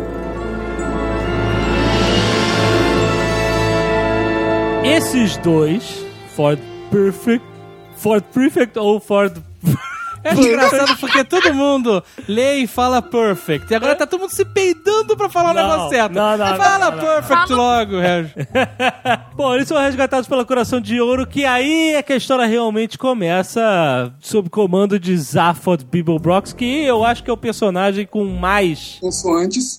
Esses dois, Ford Perfect, Ford Perfect ou Ford... É engraçado porque todo mundo lê e fala perfect. E agora tá todo mundo se peidando pra falar o Não, negócio certo. não, não, Fala não, não, perfect logo, Reg. Bom, eles são resgatados pela Coração de Ouro, que aí é que a história realmente começa sob comando de Zaphod Beeblebrox, que eu acho que é o personagem com mais... Consoantes.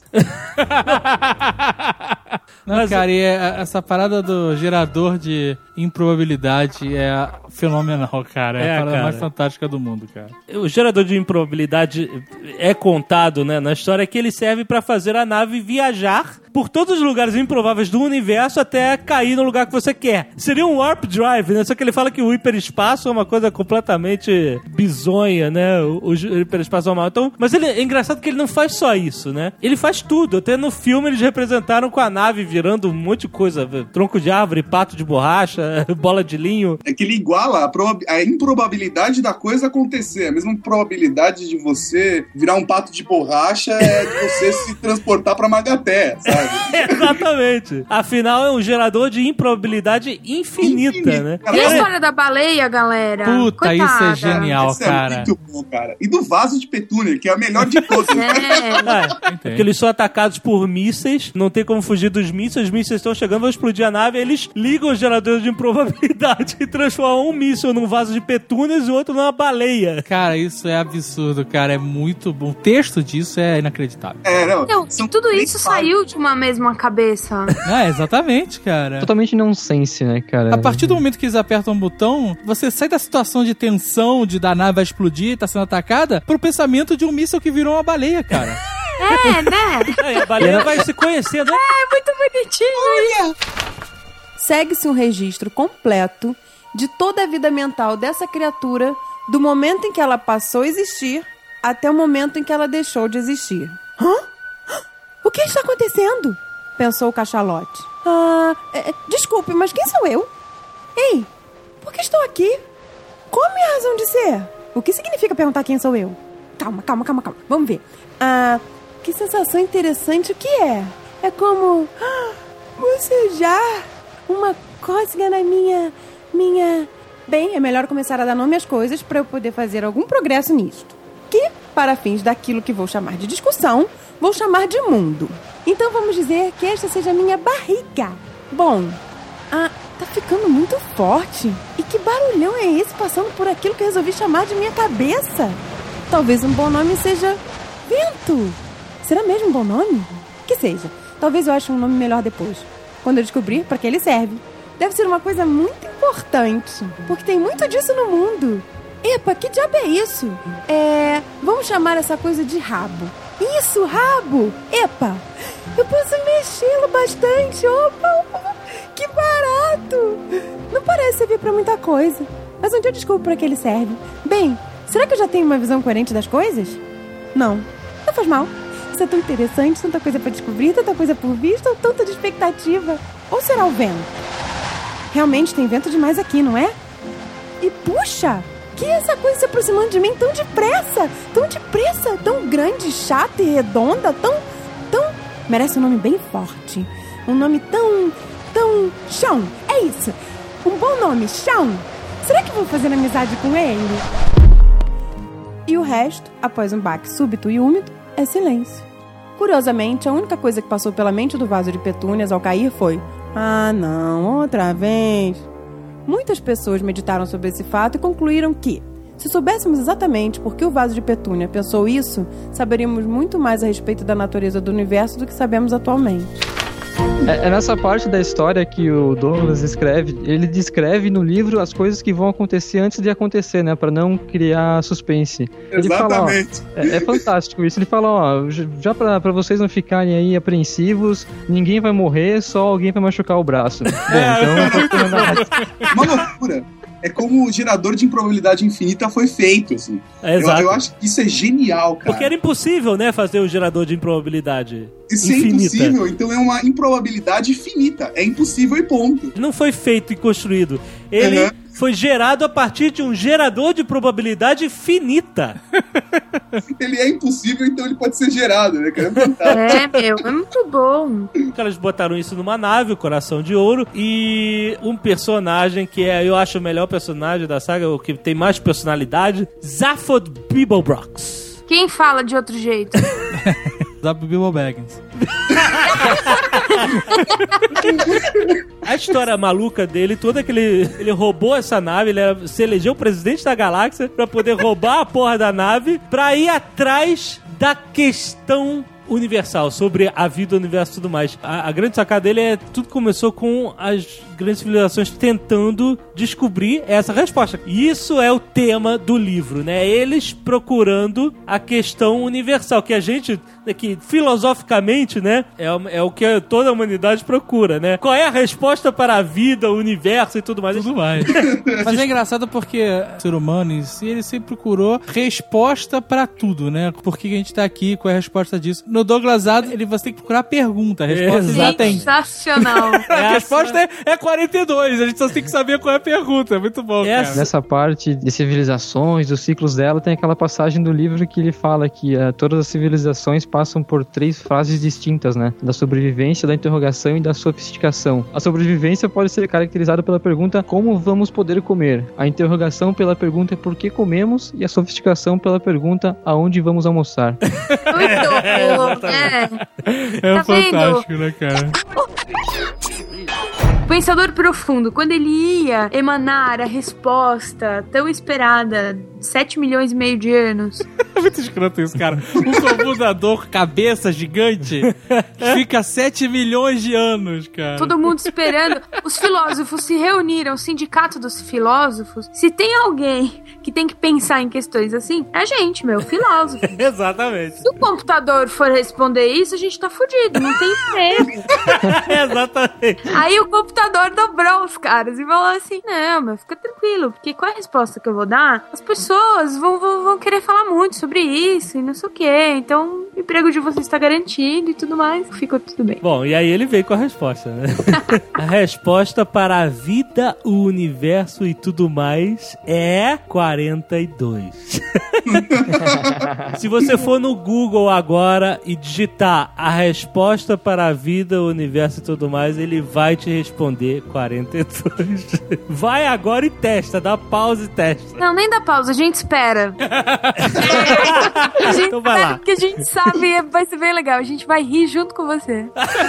Não, Mas- cara, e é- essa parada do gerador de improbabilidade é fenomenal, cara. É, É, a parada cara. mais fantástica do mundo, cara. O gerador de improbabilidade é contado, né, na história que ele serve pra fazer a nave viajar por todos os lugares improváveis do universo até cair no lugar que você quer. Seria um warp drive, né? Só que ele fala que o hiperespaço é uma coisa completamente bizonha, né? O, o hiperespaço normal. Então, mas ele, é engraçado que ele não faz só isso, né? Ele faz tudo. Até no filme eles representaram com a nave virando um monte de coisa. Tronco de árvore, pato de borracha, bola de linho. É que ele iguala fala a, proba- a improbabilidade da coisa acontecer. A mesma probabilidade de você virar um pato de borracha é de você se transportar pra Magaté, sabe? Exatamente. Afinal, é um gerador de improbabilidade infinita, Infinita. né? E a história da baleia, galera? Puta, Coitada. isso é genial, Isso cara. é muito bom, cara. E do vaso de petúnia, que é a melhor de todas. É. É, porque eles são atacados por mísseis, não tem como fugir dos mísseis, os mísseis estão chegando, vão explodir a nave, eles ligam os geradores de improbabilidade e transformam um míssil num vaso de petúnias e o outro numa baleia. Cara, isso é absurdo, cara. É muito bom. O texto disso é inacreditável. É, não. Meu, são tudo três isso fases. saiu de uma mesma cabeça. É, exatamente, cara. Totalmente nonsense, né, cara? A partir do momento que eles apertam um botão, você sai da situação de tensão, de da nave vai explodir, tá sendo atacada, pro pensamento de um míssil que virou uma baleia, cara. É, né? Aí a baleia vai se conhecendo. É muito bonitinho. Segue-se um registro completo de toda a vida mental dessa criatura, do momento em que ela passou a existir até o momento em que ela deixou de existir. Hã? O que está acontecendo? Pensou o cachalote. Ah, é, desculpe, mas quem sou eu? Ei, por que estou aqui? Qual a minha razão de ser? O que significa perguntar quem sou eu? Calma, calma, calma, calma. Vamos ver. Ah, que sensação interessante o que é? É como... ah, bocejar. Uma cócega na minha... Minha... Bem, é melhor começar a dar nome às coisas para eu poder fazer algum progresso nisto. Que, para fins daquilo que vou chamar de discussão, vou chamar de mundo. Então vamos dizer que esta seja a minha barriga. Bom, ah, tá ficando muito forte. E que barulhão é esse passando por aquilo que eu resolvi chamar de minha cabeça? Talvez um bom nome seja vento. Será mesmo um bom nome? Que seja. Talvez eu ache um nome melhor depois, quando eu descobrir para que ele serve. Deve ser uma coisa muito importante, porque tem muito disso no mundo. Epa, que diabo é isso? É... Vamos chamar essa coisa de rabo. Isso, rabo! Epa, eu posso mexê-lo bastante. Opa, opa, que barato! Não parece servir pra muita coisa, mas um dia eu descubro pra que ele serve. Bem, será que eu já tenho uma visão coerente das coisas? Não, não faz mal. Isso é tão interessante, tanta coisa pra descobrir, tanta coisa por vista, ou tanta de expectativa. Ou será o vento? Realmente tem vento demais aqui, não é? E puxa, que é essa coisa se aproximando de mim tão depressa, tão depressa, tão grande, chata e redonda, tão, tão... Merece um nome bem forte. Um nome tão, tão... Chão, é isso. Um bom nome, Chão. Será que vou fazer amizade com ele? E o resto, após um baque súbito e úmido, é silêncio. Curiosamente, a única coisa que passou pela mente do vaso de petúnias ao cair foi: ah, não, outra vez. Muitas pessoas meditaram sobre esse fato e concluíram que, se soubéssemos exatamente por que o vaso de petúnia pensou isso, saberíamos muito mais a respeito da natureza do universo do que sabemos atualmente. É, é nessa parte da história que o Douglas escreve, ele descreve no livro as coisas que vão acontecer antes de acontecer, né, pra não criar suspense. Ele Exatamente. Fala, ó, é, é fantástico isso. Ele fala, ó, já pra, pra vocês não ficarem aí apreensivos, ninguém vai morrer, só alguém vai machucar o braço. Bom, então... Uma loucura. É como o gerador de improbabilidade infinita foi feito, assim. É, eu, exato. eu acho que isso é genial, cara. Porque era impossível, né, fazer o gerador de improbabilidade Isso é infinita. impossível, então é uma improbabilidade finita. É impossível e ponto. Não foi feito e construído. Ele Uhum. foi gerado a partir de um gerador de probabilidade finita. Ele é impossível, então ele pode ser gerado, né, cara? É fantástico. É, meu, é muito bom. Eles botaram isso numa nave, o Coração de Ouro, e um personagem que é, eu acho o melhor personagem da saga, o que tem mais personalidade, Zaphod Beeblebrox. Quem fala de outro jeito? Dá pro Bilbo Baggins. A história maluca dele, toda que ele, ele roubou essa nave, ele era, se elegeu presidente da galáxia pra poder roubar a porra da nave, pra ir atrás da questão universal, sobre a vida, o universo e tudo mais. A, a grande sacada dele é, tudo começou com as grandes civilizações tentando descobrir essa resposta. E isso é o tema do livro, né? Eles procurando a questão universal, que a gente, que filosoficamente, né, é, é o que toda a humanidade procura, né? Qual é a resposta para a vida, o universo e tudo mais? Tudo mais. Mas é engraçado porque o ser humano em si, ele sempre procurou resposta pra tudo, né? Por que a gente tá aqui, qual é a resposta disso? No no Douglas Adams, ele, você tem que procurar a pergunta. A resposta já tem. Sensacional. A resposta é, é quarenta e dois. A gente só tem que saber qual é a pergunta. É muito bom, Essa- cara. Nessa parte de civilizações, dos ciclos dela, tem aquela passagem do livro que ele fala que eh, todas as civilizações passam por três fases distintas, né? Da sobrevivência, da interrogação e da sofisticação. A sobrevivência pode ser caracterizada pela pergunta como vamos poder comer. A interrogação pela pergunta por que comemos e a sofisticação pela pergunta aonde vamos almoçar. Muito bom. É. É Tá fantástico, né, cara? Pensador profundo, quando ele ia emanar a resposta tão esperada, sete milhões e meio de anos. É muito escroto isso, cara. Um computador cabeça gigante fica sete milhões de anos, cara. Todo mundo esperando. Os filósofos se reuniram, o sindicato dos filósofos. Se tem alguém que tem que pensar em questões assim, é a gente, meu, filósofo. Exatamente. Se o computador for responder isso, a gente tá fudido, não tem emprego. Exatamente. Aí o computador dobrou os caras e falou assim, não, meu, fica tranquilo, porque qual é a resposta que eu vou dar? As pessoas vão, vão, vão querer falar muito sobre isso e não sei o quê, então o emprego de vocês está garantido e tudo mais, ficou tudo bem. Bom, e aí ele veio com a resposta, né? A resposta para a vida, o universo e tudo mais é quarenta e dois. Se você for no Google agora e digitar a resposta para a vida, o universo e tudo mais, ele vai te responder quarenta e dois. Vai agora e testa, dá pausa e testa. Não, nem dá pausa, a gente espera. A gente Então vai espera lá. porque a gente sabe, vai ser bem legal, a gente vai rir junto com você.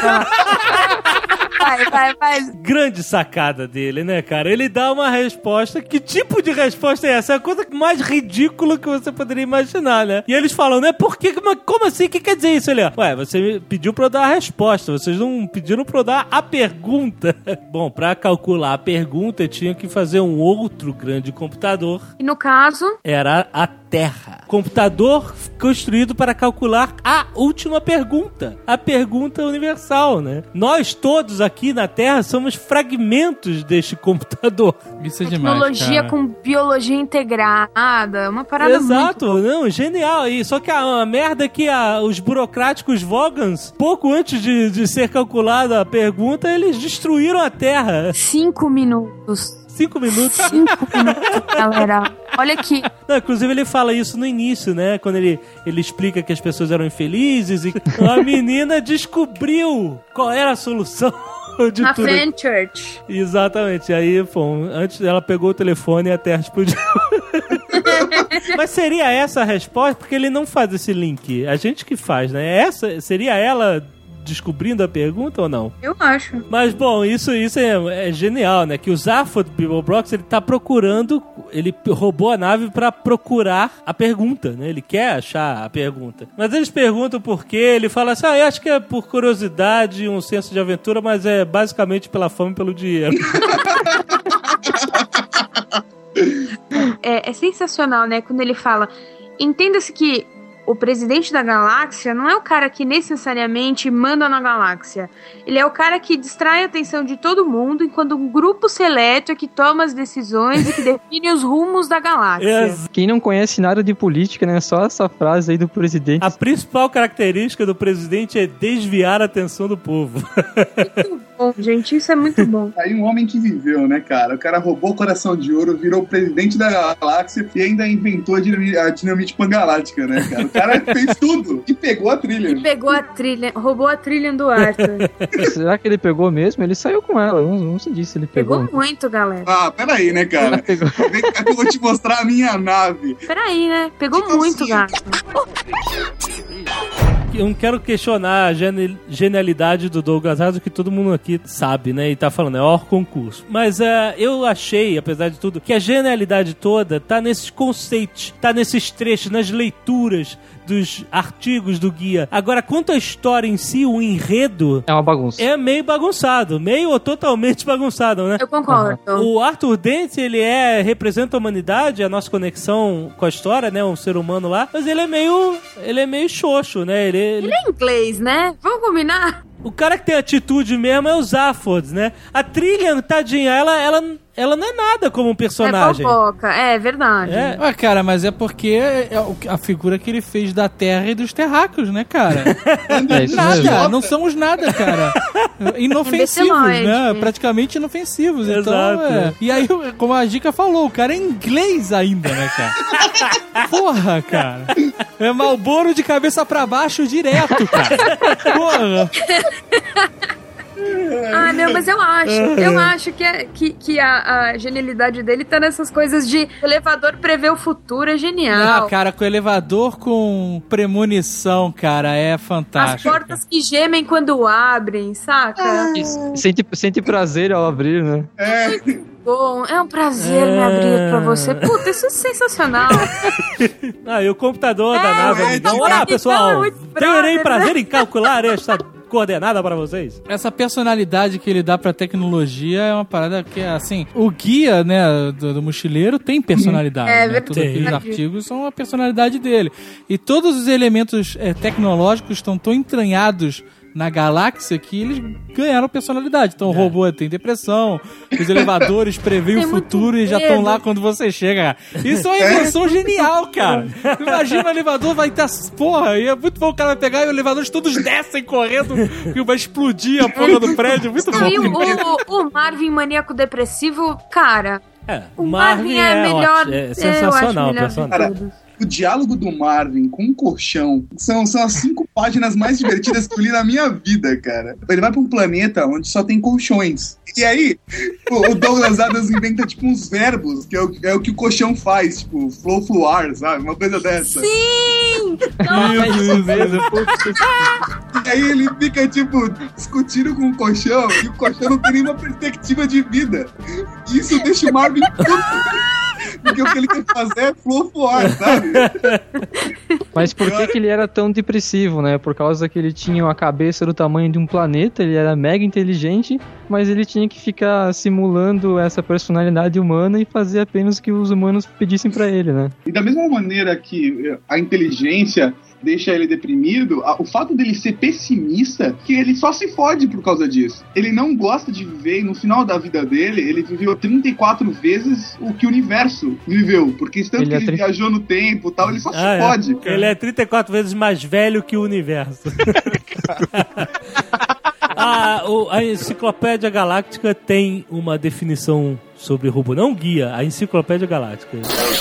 Vai, vai, vai. Grande sacada dele, né, cara? Ele dá uma resposta. Que tipo de resposta é essa? É a coisa mais ridícula que você poderia imaginar, né? E eles falam, né? Por que? Mas como assim? O que quer dizer isso? Ele, ó, ué, você me pediu pra eu dar a resposta. Vocês não pediram pra eu dar a pergunta. Bom, pra calcular a pergunta, tinha que fazer um outro grande computador. E no caso, Era a Terra. Computador construído para calcular a última pergunta. A pergunta universal, né? Nós todos aqui na Terra somos fragmentos deste computador. Isso é demais, tecnologia cara. com biologia integrada, uma parada Exato, muito... não, genial. E só que a, a merda é que a, os burocráticos Vogans, pouco antes de, de ser calculada a pergunta, eles destruíram a Terra. Cinco minutos. Cinco minutos. Cinco minutos, galera. Olha aqui. Não, inclusive ele fala isso no início, né? Quando ele, ele explica que as pessoas eram infelizes e a menina descobriu qual era a solução de Na tudo. Fenchurch. Exatamente. Aí, pô, antes ela pegou o telefone e a Terra explodiu. Mas seria essa a resposta? Porque ele não faz esse link. A gente que faz, né? Essa, seria ela descobrindo a pergunta ou não? Eu acho. Mas, bom, isso, isso é, é genial, né? Que o Zaphod Beeblebrox, ele tá procurando, ele roubou a nave pra procurar a pergunta, né? Ele quer achar a pergunta. Mas eles perguntam por quê, ele fala assim, ah, eu acho que é por curiosidade, um senso de aventura, mas é basicamente pela fome e pelo dinheiro. É, é sensacional, né? Quando ele fala, entenda-se que o presidente da galáxia não é o cara que necessariamente manda na galáxia. Ele é o cara que distrai a atenção de todo mundo, enquanto um grupo seleto é que toma as decisões e que define os rumos da galáxia. Ex- Quem não conhece nada de política, né? Só essa frase aí do presidente. A principal característica do presidente é desviar a atenção do povo. Bom, gente, isso é muito bom. Aí um homem que viveu, né, cara? O cara roubou o coração de ouro, virou o presidente da galáxia e ainda inventou a dinamite, a dinamite pangalática, né, cara? O cara fez tudo e pegou a trilha. E pegou a trilha, roubou a trilha do Arthur. Será que ele pegou mesmo? Ele saiu com ela, não, não se disse se ele pegou. Pegou muito, galera. Ah, peraí, né, cara? Pegou. Vem cá que eu vou te mostrar a minha nave. Peraí, né? Pegou Tipo muito, assim. gato. Eu não quero questionar a gene- genialidade do Douglas Adams, que todo mundo aqui sabe, né? E tá falando, é hors concurso. Mas uh, eu achei, apesar de tudo, que a genialidade toda tá nesses conceitos, tá nesses trechos, nas leituras dos artigos do guia. Agora, quanto à história em si, o enredo É uma bagunça. é meio bagunçado, meio ou totalmente bagunçado, né? Eu concordo. O Arthur Dent, ele é, representa a humanidade, a nossa conexão com a história, né? Um ser humano lá, mas ele é meio, ele é meio xoxo, né? Ele, ele... Ele é inglês, né? Vamos combinar? O cara que tem atitude mesmo é o Zaphod, né? A Trillian, tadinha, ela, ela, ela não é nada como um É personagem. fofoca, é verdade. É. Ah, cara, mas é porque é o- a figura que ele fez da Terra e dos terráqueos, né, cara? É isso mesmo. Nada, não somos nada, cara. Inofensivos, Imbecilóide. né? Praticamente inofensivos. Então, Exato. é. E aí, como a Dica falou, o cara é inglês ainda, né, cara? Porra, cara. É Marlboro de cabeça pra baixo direto, cara. Porra. Ah, não, mas eu acho. Eu acho que, é- que, que a, a genialidade dele tá nessas coisas de elevador prever o futuro, é genial. Ah, cara, com elevador com premonição, cara, é As fantástico. portas que gemem quando abrem, saca? E Sente, sente prazer ao abrir, né? Bom, é um prazer me abrir pra você. Puta, isso é sensacional. Ah, e o computador da É, nave. é, Então, é, olá, é, pessoal. é muito Terei brother, prazer né? em calcular esta coordenada para vocês. Essa personalidade que ele dá pra tecnologia é uma parada que, assim, o guia, né, do, do mochileiro tem personalidade, É né? verdade. Todos aqueles Tem. artigos são a personalidade dele. E todos os elementos é, tecnológicos estão tão entranhados na galáxia que eles ganharam personalidade. Então o robô tem depressão, os elevadores preveem o Tem muito futuro e já estão medo. lá quando você chega. Isso é uma invenção genial, cara. Imagina o elevador vai estar... Porra, e é muito bom o cara vai pegar e os elevadores todos descem correndo e vai explodir a porra do prédio. Muito bom. E o, o, o Marvin maníaco depressivo, cara, É, o Marvin é, melhor. ótimo, é eu sensacional acho o melhor de personagem. todos. O diálogo do Marvin com o colchão são, são as cinco páginas mais divertidas que eu li na minha vida, cara. Ele vai pra um planeta onde só tem colchões. E aí, o, o Douglas Adams inventa, tipo, uns verbos, que é o, é o que o colchão faz, tipo, flow, fluar, sabe? Uma coisa dessa. Sim! Isso mesmo. E aí ele fica, tipo, discutindo com o colchão, e o colchão não tem nenhuma perspectiva de vida. E isso deixa o Marvin puto. Porque o que ele quer fazer é flow, fluar, sabe? Mas por que, que ele era tão depressivo, né? Por causa que ele tinha a cabeça do tamanho de um planeta, ele era mega inteligente, mas ele tinha que ficar simulando essa personalidade humana e fazer apenas o que os humanos pedissem pra ele, né? E da mesma maneira que a inteligência deixa ele deprimido, a- o fato dele ser pessimista, que ele só se fode por causa disso. Ele não gosta de viver, e no final da vida dele, ele viveu trinta e quatro vezes o que o universo viveu. Porque tanto Ele que é ele tri- viajou no tempo e tal, ele só Ah, se é. fode. Ele é trinta e quatro vezes mais velho que o universo. Ah, o- a Enciclopédia Galáctica tem uma definição sobre robô. Não guia, a Enciclopédia Galáctica.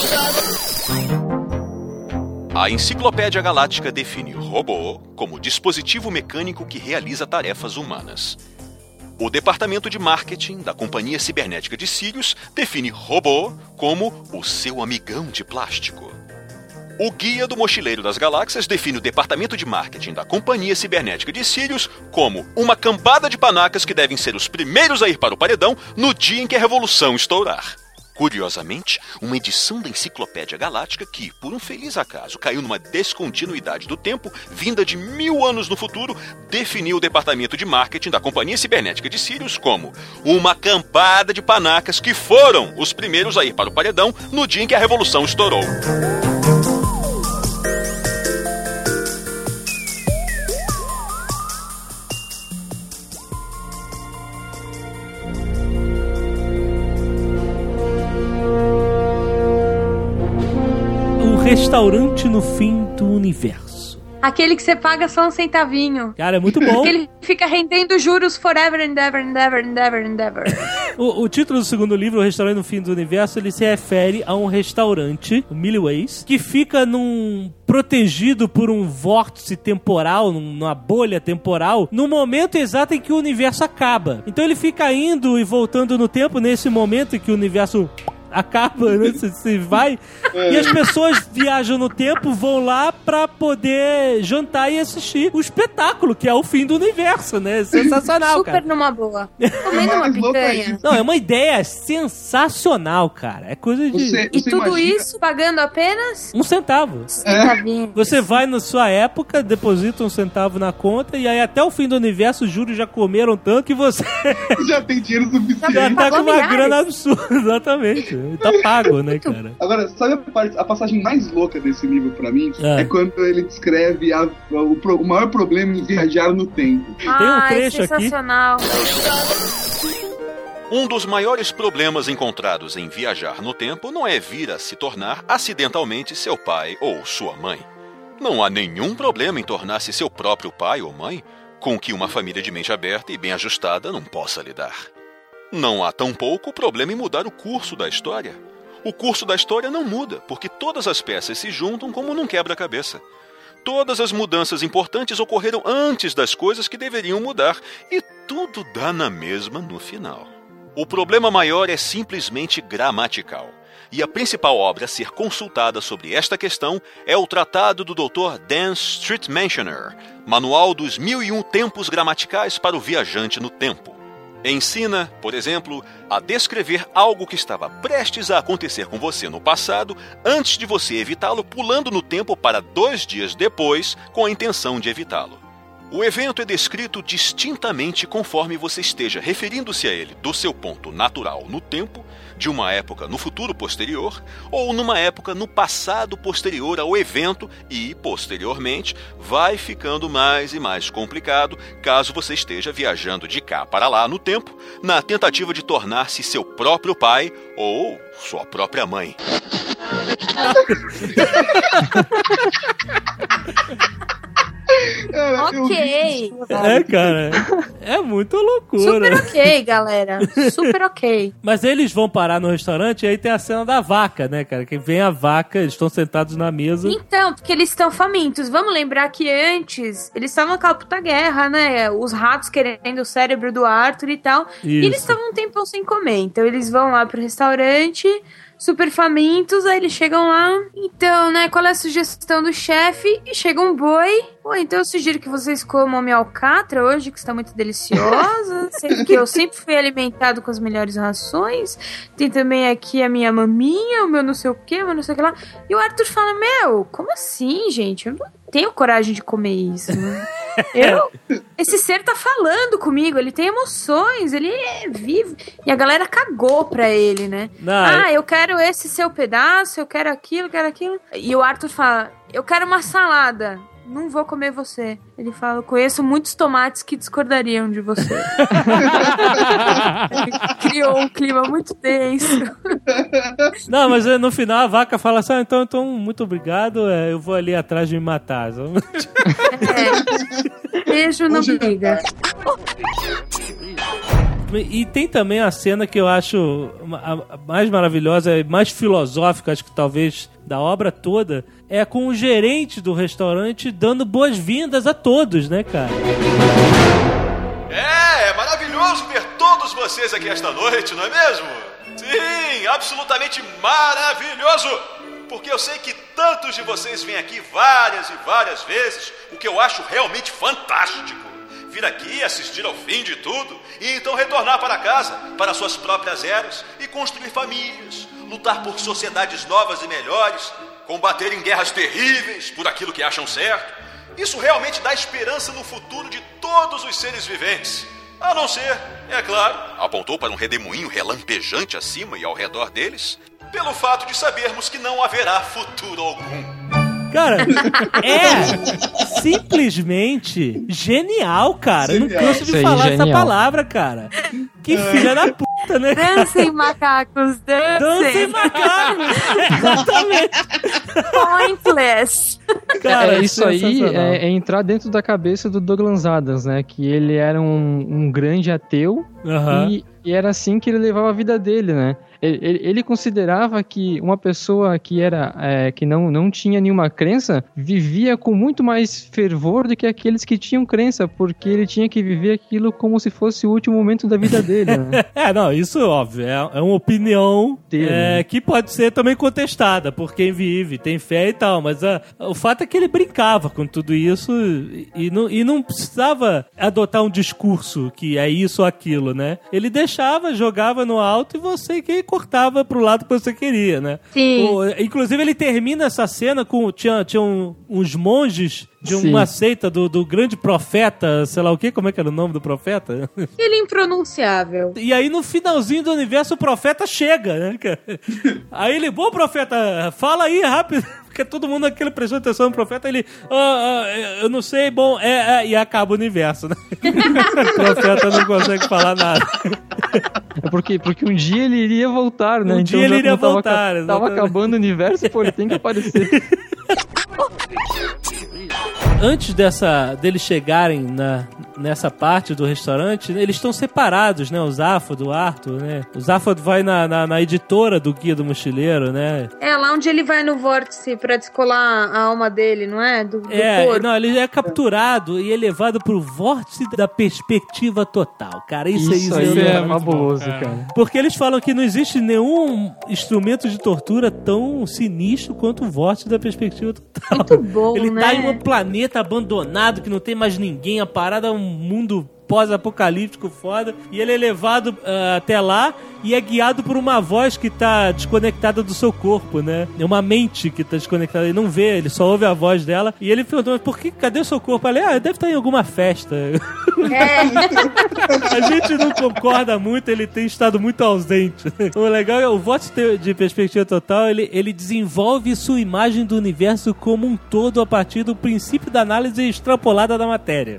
A Enciclopédia Galáctica define robô como dispositivo mecânico que realiza tarefas humanas. O departamento de marketing da Companhia Cibernética de Sirius define robô como o seu amigão de plástico. O Guia do Mochileiro das Galáxias define o departamento de marketing da Companhia Cibernética de Sirius como uma cambada de panacas que devem ser os primeiros a ir para o paredão no dia em que a revolução estourar. Curiosamente, uma edição da Enciclopédia Galáctica que, por um feliz acaso, caiu numa descontinuidade do tempo, vinda de mil anos no futuro, definiu o departamento de marketing da Companhia Cibernética de Sirius como uma cambada de panacas que foram os primeiros a ir para o paredão no dia em que a revolução estourou. O restaurante no fim do universo. Aquele que você paga só um centavinho. Cara, é muito bom. Que ele fica rendendo juros forever and ever and ever and ever and ever. O, o título do segundo livro, O Restaurante no Fim do Universo, ele se refere a um restaurante, o Milliways, que fica num protegido por um vórtice temporal, num- numa bolha temporal, no momento exato em que o universo acaba. Então ele fica indo e voltando no tempo nesse momento em que o universo acaba, né? Se, se vai. E as pessoas viajam no tempo, vão lá pra poder jantar e assistir o espetáculo, que é o fim do universo, né? Sensacional, Super cara. numa boa. Comendo uma Mais louco é picanha. isso. Não, é uma ideia sensacional, cara. É coisa de Você, E você tudo imagina- isso pagando apenas um centavo. centavinho. Você vai na sua época, deposita um centavo na conta e aí até o fim do universo os juros já comeram tanto que você já tem dinheiro suficiente. já tá Pagou com uma milhares. grana absurda. Exatamente. Tá pago, né, cara? Agora, sabe a, parte- a passagem mais louca desse livro pra mim? É. É, quando ele descreve a- o, pro- o maior problema em viajar no tempo. um Ai, trecho aqui. sensacional. Um dos maiores problemas encontrados em viajar no tempo não é vir a se tornar acidentalmente seu pai ou sua mãe. Não há nenhum problema em tornar-se seu próprio pai ou mãe, com que uma família de mente aberta e bem ajustada não possa lidar. Não há tampouco problema em mudar o curso da história. O curso da história não muda, porque todas as peças se juntam como num quebra-cabeça. Todas as mudanças importantes ocorreram antes das coisas que deveriam mudar, e tudo dá na mesma no final. O problema maior é simplesmente gramatical. E a principal obra a ser consultada sobre esta questão é o tratado do doutor Dan Streetmentioner, Manual dos Mil e Um Tempos Gramaticais para o Viajante no Tempo. Ensina, por exemplo, a descrever algo que estava prestes a acontecer com você no passado, antes de você evitá-lo, pulando no tempo para dois dias depois, com a intenção de evitá-lo. O evento é descrito distintamente conforme você esteja referindo-se a ele do seu ponto natural no tempo, de uma época no futuro posterior, ou numa época no passado posterior ao evento e, posteriormente, vai ficando mais e mais complicado caso você esteja viajando de cá para lá no tempo, na tentativa de tornar-se seu próprio pai ou sua própria mãe. Ok. É, cara. É muita loucura. Super ok, galera. Super ok. Mas eles vão parar no restaurante e aí tem a cena da vaca, né, cara? Que vem a vaca, eles estão sentados na mesa. Então, porque eles estão famintos. Vamos lembrar que antes eles estavam naquela puta guerra, né? Os ratos querendo o cérebro do Arthur e tal. Isso. E eles estavam um tempão sem comer. Então eles vão lá pro restaurante, super famintos, aí eles chegam lá. Então, né, qual é a sugestão do chefe? E chega um boi. Pô, então eu sugiro que vocês comam minha alcatra hoje, que está muito deliciosa. Sendo que eu sempre fui alimentado com as melhores rações. Tem também aqui a minha maminha, o meu não sei o que, o meu não sei o que lá. E o Arthur fala, meu, como assim, gente? Eu não tenho coragem de comer isso, né? Eu, esse ser tá falando comigo, ele tem emoções, ele é vivo. E a galera cagou pra ele, né? Não, ah, é... eu quero esse seu pedaço, eu quero aquilo, eu quero aquilo. E o Arthur fala, eu quero uma salada. Não vou comer você. Ele fala, eu conheço muitos tomates que discordariam de você. Criou um clima muito tenso. Não, mas no final a vaca fala assim, ah, então, então muito obrigado, eu vou ali atrás de me matar. É. Beijo na briga. E tem também a cena que eu acho a mais maravilhosa e mais filosófica, acho que talvez da obra toda, é com o gerente do restaurante dando boas-vindas a todos, né, cara? É, é maravilhoso ver todos vocês aqui esta noite, não é mesmo? Sim, absolutamente maravilhoso! Porque eu sei que tantos de vocês vêm aqui várias e várias vezes, o que eu acho realmente fantástico. Vir aqui, assistir ao fim de tudo e então retornar para casa, para suas próprias eras e construir famílias, lutar por sociedades novas e melhores, combater em guerras terríveis por aquilo que acham certo. Isso realmente dá esperança no futuro de todos os seres viventes. A não ser, é claro, apontou para um redemoinho relampejante acima e ao redor deles, pelo fato de sabermos que não haverá futuro algum. Cara, é simplesmente genial, cara. Genial. Eu não canso de falar essa palavra, cara. Que filha da puta, né? Dancem, macacos, dancem. Dancem, macacos. Exatamente. Pointless. Cara, é, isso aí é, é entrar dentro da cabeça do Douglas Adams, né? Que ele era um, um grande ateu uhum. e, e era assim que ele levava a vida dele, né? Ele, ele considerava que uma pessoa que, era, é, que não, não tinha nenhuma crença vivia com muito mais fervor do que aqueles que tinham crença, porque ele tinha que viver aquilo como se fosse o último momento da vida dele, né? É, não, isso é óbvio, é, é uma opinião dele, é, né? Que pode ser também contestada por quem vive, tem fé e tal, mas a, o fato é que ele brincava com tudo isso e, e, não, e não precisava adotar um discurso que é isso ou aquilo, né? Ele deixava, jogava no alto e você que cortava pro lado que você queria, né? Sim. O, inclusive, ele termina essa cena com... Tinha, tinha um, uns monges de uma Sim. seita do, do grande profeta, sei lá o quê, como é que era o nome do profeta? Ele impronunciável. E aí, no finalzinho do universo, o profeta chega, né, cara? Aí ele, bom, profeta, fala aí, rápido. Porque todo mundo aquele prestou atenção no profeta, ele, oh, oh, eu não sei, bom, é, é, e acaba o universo, né? O profeta não consegue falar nada. É porque, porque um dia ele iria voltar, né? Um então dia ele já iria tava, voltar, Tava exatamente. acabando o universo, pô, ele tem que aparecer. Antes dessa, deles chegarem na, nessa parte do restaurante, né, eles estão separados, né? O Zaphod, o Arthur, né? O Zaphod vai na, na, na editora do Guia do Mochileiro, né? É, lá onde ele vai no vórtice pra descolar a alma dele, não é? Do, do É, corpo. não, ele é capturado e é levado pro vórtice da perspectiva total, cara. Isso, Isso aí, aí é, é fabuloso, cara. Porque eles falam que não existe nenhum instrumento de tortura tão sinistro quanto o vórtice da perspectiva total. Muito bom, Ele né? tá em um planeta abandonado que não tem mais ninguém, a parada é um mundo pós-apocalíptico foda, e ele é levado uh, até lá e é guiado por uma voz que tá desconectada do seu corpo, né? É uma mente que tá desconectada, ele não vê, ele só ouve a voz dela, e ele perguntou, mas por que, cadê o seu corpo? Ali, ah, deve estar em alguma festa. É. A gente não concorda muito, ele tem estado muito ausente. O legal é o vórtice de perspectiva total, ele, ele desenvolve sua imagem do universo como um todo a partir do princípio da análise extrapolada da matéria.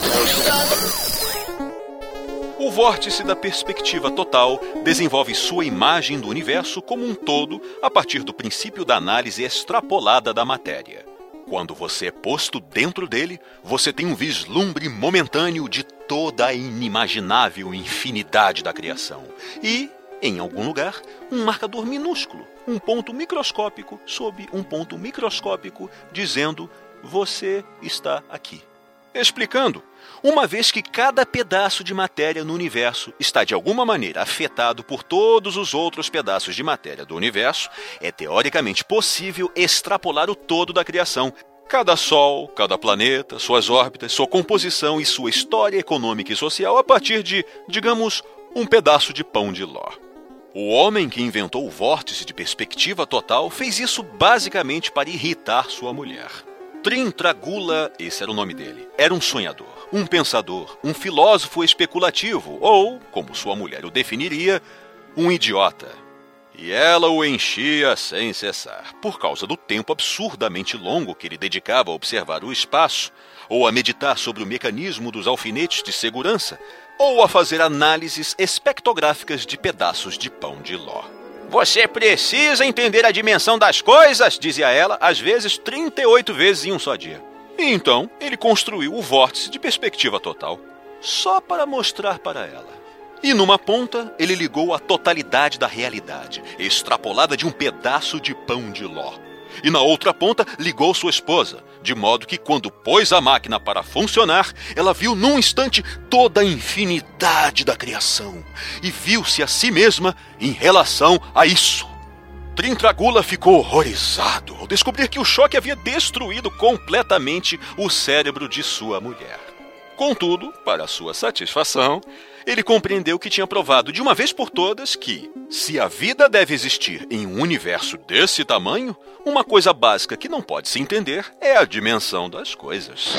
O vórtice da perspectiva total desenvolve sua imagem do universo como um todo a partir do princípio da análise extrapolada da matéria. Quando você é posto dentro dele, você tem um vislumbre momentâneo de toda a inimaginável infinidade da criação. E, em algum lugar, um marcador minúsculo, um ponto microscópico sob um ponto microscópico, dizendo: você está aqui. Explicando, uma vez que cada pedaço de matéria no universo está de alguma maneira afetado por todos os outros pedaços de matéria do universo, é teoricamente possível extrapolar o todo da criação. Cada sol, cada planeta, suas órbitas, sua composição e sua história econômica e social a partir de, digamos, um pedaço de pão de ló. O homem que inventou o vórtice de perspectiva total fez isso basicamente para irritar sua mulher. Trintragula, esse era o nome dele, era um sonhador, um pensador, um filósofo especulativo, ou, como sua mulher o definiria, um idiota. E ela o enchia sem cessar, por causa do tempo absurdamente longo que ele dedicava a observar o espaço, ou a meditar sobre o mecanismo dos alfinetes de segurança, ou a fazer análises espectrográficas de pedaços de pão de ló. Você precisa entender a dimensão das coisas, dizia ela, às vezes trinta e oito vezes em um só dia. E então, ele construiu o vórtice de perspectiva total, só para mostrar para ela. E numa ponta, ele ligou a totalidade da realidade, extrapolada de um pedaço de pão de ló. E na outra ponta, ligou sua esposa, de modo que quando pôs a máquina para funcionar, ela viu num instante toda a infinidade da criação e viu-se a si mesma em relação a isso. Trintragula ficou horrorizado ao descobrir que o choque havia destruído completamente o cérebro de sua mulher. Contudo, para sua satisfação, ele compreendeu que tinha provado de uma vez por todas que, se a vida deve existir em um universo desse tamanho, uma coisa básica que não pode se entender é a dimensão das coisas.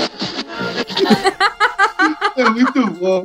É muito bom.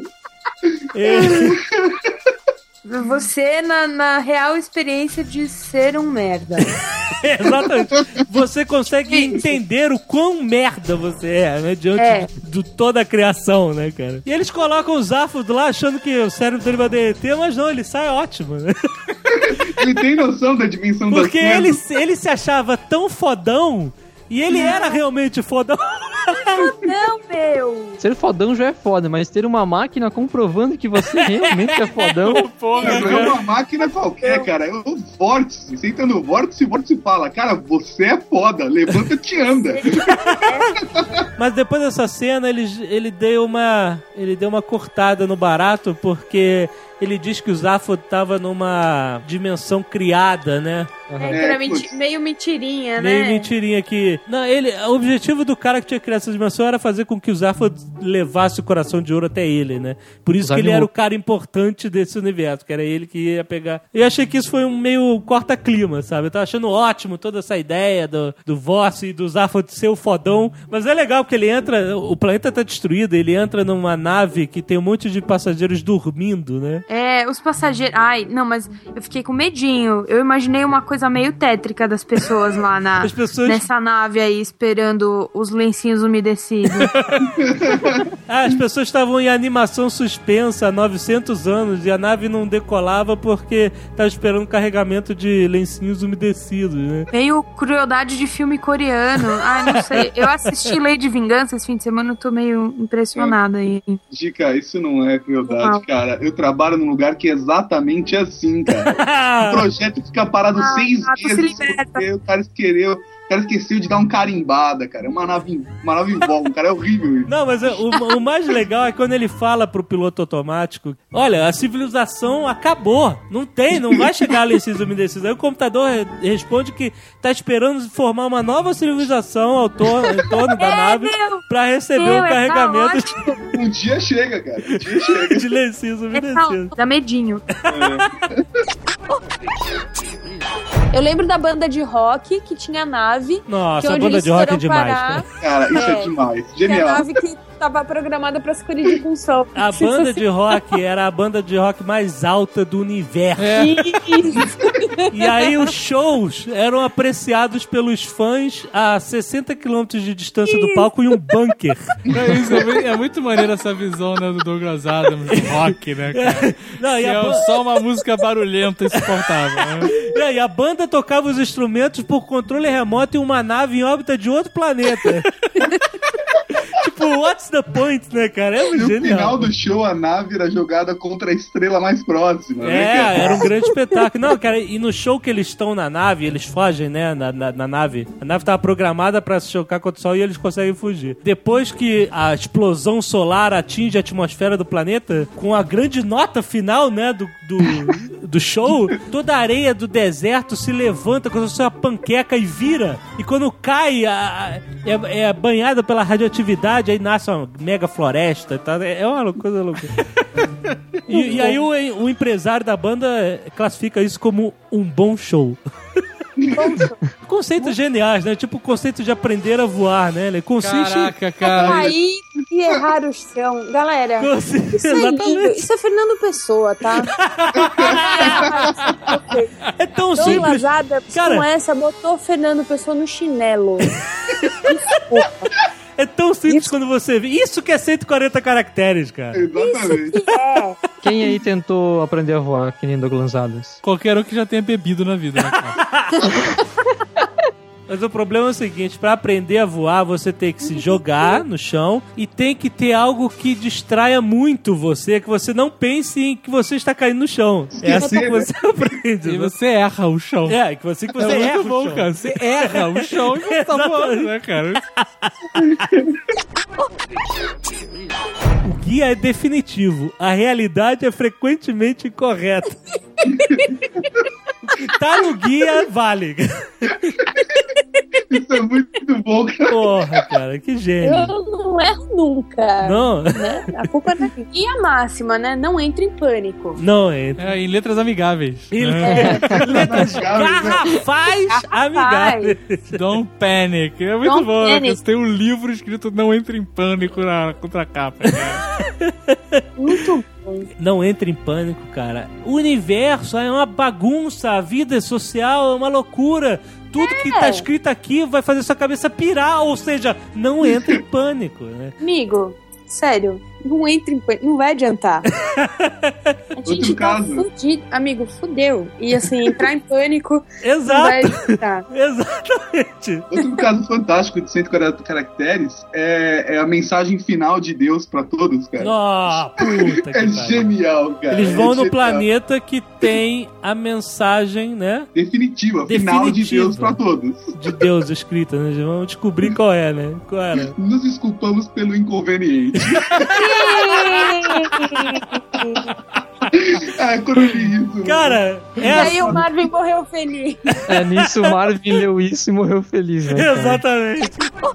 Você na, na real experiência de ser um merda. Exatamente. Você consegue entender o quão merda você é, né? Diante É. de, de toda a criação, né, cara? E eles colocam o Zaphod lá achando que o cérebro dele vai derreter, mas não, ele sai ótimo, né? Ele tem noção da dimensão das Porque coisas. ele, ele se achava tão fodão e ele era realmente fodão. Não, meu! Ser fodão já é foda, mas ter uma máquina comprovando que você realmente é fodão. Porra, Não é uma máquina qualquer, cara. É o vórtice. Você entra no vórtice e o vórtice fala: cara, você é foda, levanta-te e anda. Mas depois dessa cena, ele, ele, deu uma, ele deu uma cortada no barato, porque ele diz que o Zaphod tava numa dimensão criada, né? É, que era É, menti- putz. meio mentirinha, Meio né? mentirinha aqui. Não, ele, o objetivo do cara que tinha criado essa dimensão era fazer com que o Zaphod levasse o coração de ouro até ele, né? Por isso que ele era o cara importante desse universo, que era ele que ia pegar. Eu achei que isso foi um meio corta-clima, sabe? Eu tava achando ótimo toda essa ideia do, do Voss e do Zaphod ser o fodão. Mas é legal porque ele entra, o planeta tá destruído, ele entra numa nave que tem um monte de passageiros dormindo, né? É, os passageiros... Ai, não, mas eu fiquei com medinho. Eu imaginei uma coisa meio tétrica das pessoas lá na, As pessoas- nessa nave aí, esperando os lencinhos lencinhos umedecidos. Ah, as pessoas estavam em animação suspensa há novecentos anos e a nave não decolava porque estava esperando carregamento de lencinhos umedecidos, né? Meio crueldade de filme coreano. Ai, não sei. Eu assisti Lei de Vingança esse fim de semana, eu tô meio impressionada aí. Dica, isso não é crueldade, Não. cara. Eu trabalho num lugar que é exatamente assim, cara. O projeto fica parado Ah, seis ah, tu se meses liberta. porque o cara esqueceu, o cara esqueceu de dar um carimbada, cara. É uma nave, uma nave volta, cara, é horrível isso. Não, mas o, o mais legal é quando ele fala pro piloto automático: olha, a civilização acabou. Não tem, não vai chegar a lencinhos umedecidos. Aí o computador re- responde que tá esperando formar uma nova civilização ao torno, em torno da É, nave meu, pra receber meu, o é carregamento caótico. Um dia chega, cara. Um dia chega. de lencinhos É umedecidos. caótico, dá medinho. Eu lembro da banda de rock que tinha nave. que Nossa, a onde banda eles de rock é foram demais, parar, cara. Cara, isso é, É. demais. Que a Genial. nave que tava programada pra se colidir com o sol. A banda de rock era a banda de rock mais alta do universo. É. E aí os shows eram apreciados pelos fãs a sessenta quilômetros de distância do palco em um bunker. É, isso, é, muito, é muito maneiro essa visão, né, do Douglas Adams, do rock, né, cara? Não, e Que a é ban- só uma música barulhenta e insuportável, né? E aí, a banda tocava os instrumentos por controle remoto em uma nave em órbita de outro planeta. Tipo, what's the point, né, cara? É No genial. final do show, a nave era jogada contra a estrela mais próxima. né, É, cara? era um grande espetáculo. Não, cara, e no show que eles estão na nave, eles fogem, né, na, na, na nave. A nave tava programada pra se chocar contra o sol e eles conseguem fugir. Depois que a explosão solar atinge a atmosfera do planeta, com a grande nota final, né, do, do, do show, toda a areia do deserto se levanta como se fosse uma panqueca e vira. E quando cai, a, a- é, é banhada pela radioatividade, aí nasce uma mega floresta. Tá? É uma coisa louca. E, e aí o, o empresário da banda classifica isso como um bom show. Conceitos geniais, né? Tipo o conceito de aprender a voar, né? Ele consiste... Caraca, cara. Aí que errar o chão. Galera, consiste isso é lindo. exatamente. Isso é Fernando Pessoa, tá? É tão Douglas simples. Adams Cara- com essa botou Fernando Pessoa no chinelo. É tão simples quando você vê. Isso que é cento e quarenta caracteres, cara. Exatamente. É. Quem aí tentou aprender a voar, que nem Douglas Adams? Qualquer um que já tenha bebido na vida, né, cara? Mas o problema é o seguinte, pra aprender a voar, você tem que se jogar no chão e tem que ter algo que distraia muito você, que você não pense em que você está caindo no chão. É assim que você aprende. E né? você erra o chão. É, que você que você é erra muito o bom, chão. cara. Você erra o chão e você tá voando, né, cara? O guia é definitivo. A realidade é frequentemente incorreta. O que tá no guia vale. Isso é muito bom, cara. Porra, cara, que gênio. Eu não erro nunca. Não, Né? A culpa não é minha. E a máxima, né? Não entre em pânico. não entra. É, em letras amigáveis. Em né? letras garrafais amigáveis. Don't panic. É muito Don't bom, né? panic. Você tem um livro escrito Não Entre em Pânico na contracapa, cara. Muito Não entre em pânico, cara. O universo é uma bagunça, a vida social é uma loucura. Tudo que tá escrito aqui vai fazer sua cabeça pirar, ou seja, não entre em pânico, né? Amigo, sério, não entre em pânico, não vai adiantar. A gente Outro tá caso. fudido. Amigo, fudeu. E assim, entrar em pânico não vai Exato, adiantar. exatamente. Outro caso fantástico de cento e quarenta caracteres é, é a mensagem final de Deus pra todos, cara. Ó, puta que É pariu. genial, cara. Eles É vão no genial. planeta que tem a mensagem, né? Definitiva, final de Definitiva. Deus pra todos. De Deus escrita, né? Vamos descobrir qual é, né? Qual era? Nos desculpamos pelo inconveniente. Ah, quando eu li isso. Cara, E aí essa... o Marvin morreu feliz. É, nisso o Marvin leu isso e morreu feliz, né? cara? Exatamente.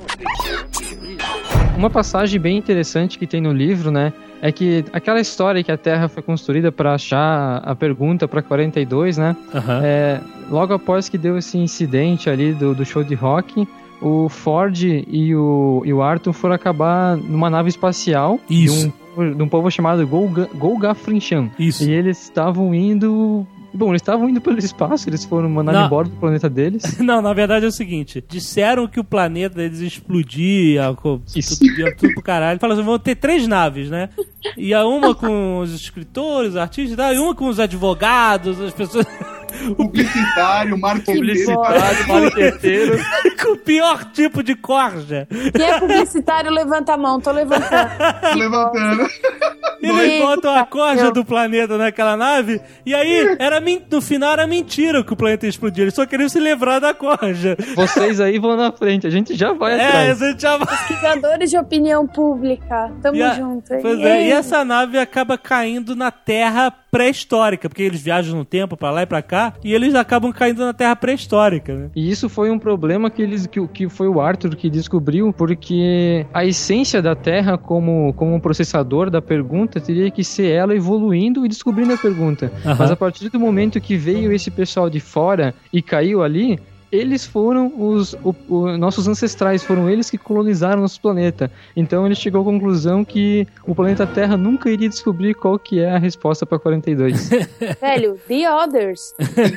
Uma passagem bem interessante que tem no livro, né? É que aquela história que a Terra foi construída para achar a pergunta para quarenta e dois, né? Aham. É, logo após que deu esse incidente ali do, do show de rock, o Ford e o, e o Arthur foram acabar numa nave espacial Isso. De, um, de um povo chamado Golga, Golgafrincham. Isso. E eles estavam indo Bom, eles estavam indo pelo espaço, eles foram mandados Não. embora do planeta deles. Não, na verdade é o seguinte, disseram que o planeta deles explodia, co- Isso. tudo, ia tudo pro caralho. Falaram assim, vão ter três naves, né? E a uma com os escritores, os artistas e tal, e uma com os advogados, as pessoas... Publicitário, marketing. Publicitário, marqueteiro. com o pior tipo de corja. Quem é publicitário, levanta a mão. Tô levantando. Levantando. Eles Eita, botam a corja meu. do planeta naquela nave, e aí, era men- no final era mentira que o planeta ia explodir. Eles só queriam se livrar da corja. Vocês aí vão na frente, a gente já vai É, atrás. a gente já vai. Pesquisadores de opinião pública. Tamo E a- junto. Pois é, e essa nave acaba caindo na Terra pré-histórica, porque eles viajam no tempo pra lá e pra cá, e eles acabam caindo na Terra pré-histórica, né? E isso foi um problema que eles que, que foi o Arthur que descobriu, porque a essência da Terra como, como um processador da pergunta teria que ser ela evoluindo e descobrindo a pergunta. Aham. Mas a partir do momento que veio esse pessoal de fora e caiu ali, eles foram os o, o, nossos ancestrais, foram eles que colonizaram nosso planeta. Então ele chegou à conclusão que o planeta Terra nunca iria descobrir qual que é a resposta para quarenta e dois. Velho, The Others.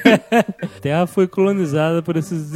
A Terra foi colonizada por esses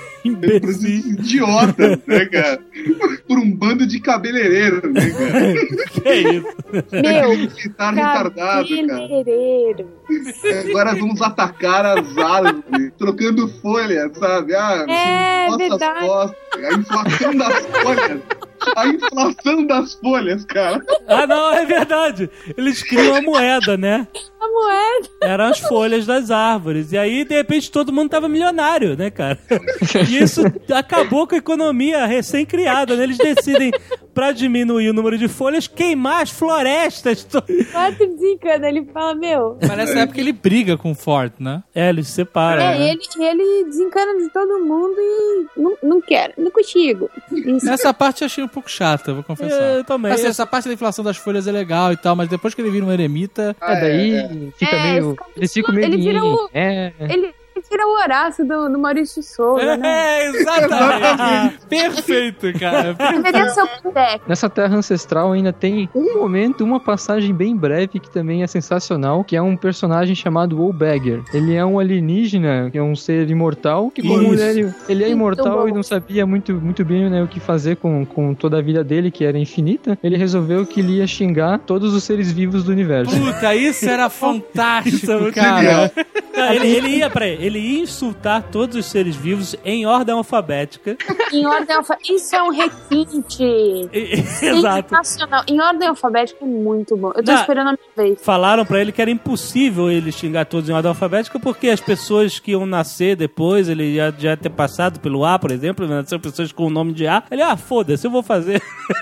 Por esses imbecis. idiotas, né, cara? Por um bando de cabeleireiros, né, cara? Que é isso? Meu, Militar retardado, cara. cabeleireiro. Agora vamos atacar as árvores, trocando folhas, sabe? Ah, É, nossas verdade. costas, a inflação das folhas. A inflação das folhas, cara. Ah, não, é verdade. Eles criam a moeda, né? A moeda. Eram as folhas das árvores. E aí, de repente, todo mundo tava milionário, né, cara? E isso acabou com a economia recém-criada, né? Eles decidem, pra diminuir o número de folhas, queimar as florestas. Quatro desencana. Ele fala, meu... Mas nessa época ele briga com o Ford, né? É, eles se separam. É, né? ele, ele desencana de todo mundo e não, não quero, não consigo. Isso. Essa parte eu achei um pouco chata, vou confessar. Eu também. Assim, essa parte da inflação das folhas é legal e tal, mas depois que ele vira um eremita... É, daí fica É, meio... fica- Eles ficam meio... ele vira o- É, Ele tira o Horácio do, do Maurício de Souza, né? É, exatamente. Perfeito, cara. Deveria ser o Pindec. Nessa terra ancestral ainda tem um momento, uma passagem bem breve que também é sensacional, que é um personagem chamado Wolbagger. Ele é um alienígena, que é um ser imortal, que como Isso. ele, ele é Muito imortal bom. e não sabia muito, muito bem, né, o que fazer com, com toda a vida dele, que era infinita, ele resolveu que ele ia xingar todos os seres vivos do universo. Puta, isso era fantástico, Isso é muito cara. Não, ele, ele ia, peraí, ele ia insultar todos os seres vivos em ordem alfabética. Em ordem alfabética. Isso é um requinte. E- Exato. Sensacional. Em ordem alfabética é muito bom. Eu tô Não. esperando a minha vez. Falaram pra ele que era impossível ele xingar todos em ordem alfabética porque as pessoas que iam nascer depois, ele já, já ia ter passado pelo A, por exemplo, nasceram pessoas com o nome de A. Ele, ah, foda-se, eu vou fazer.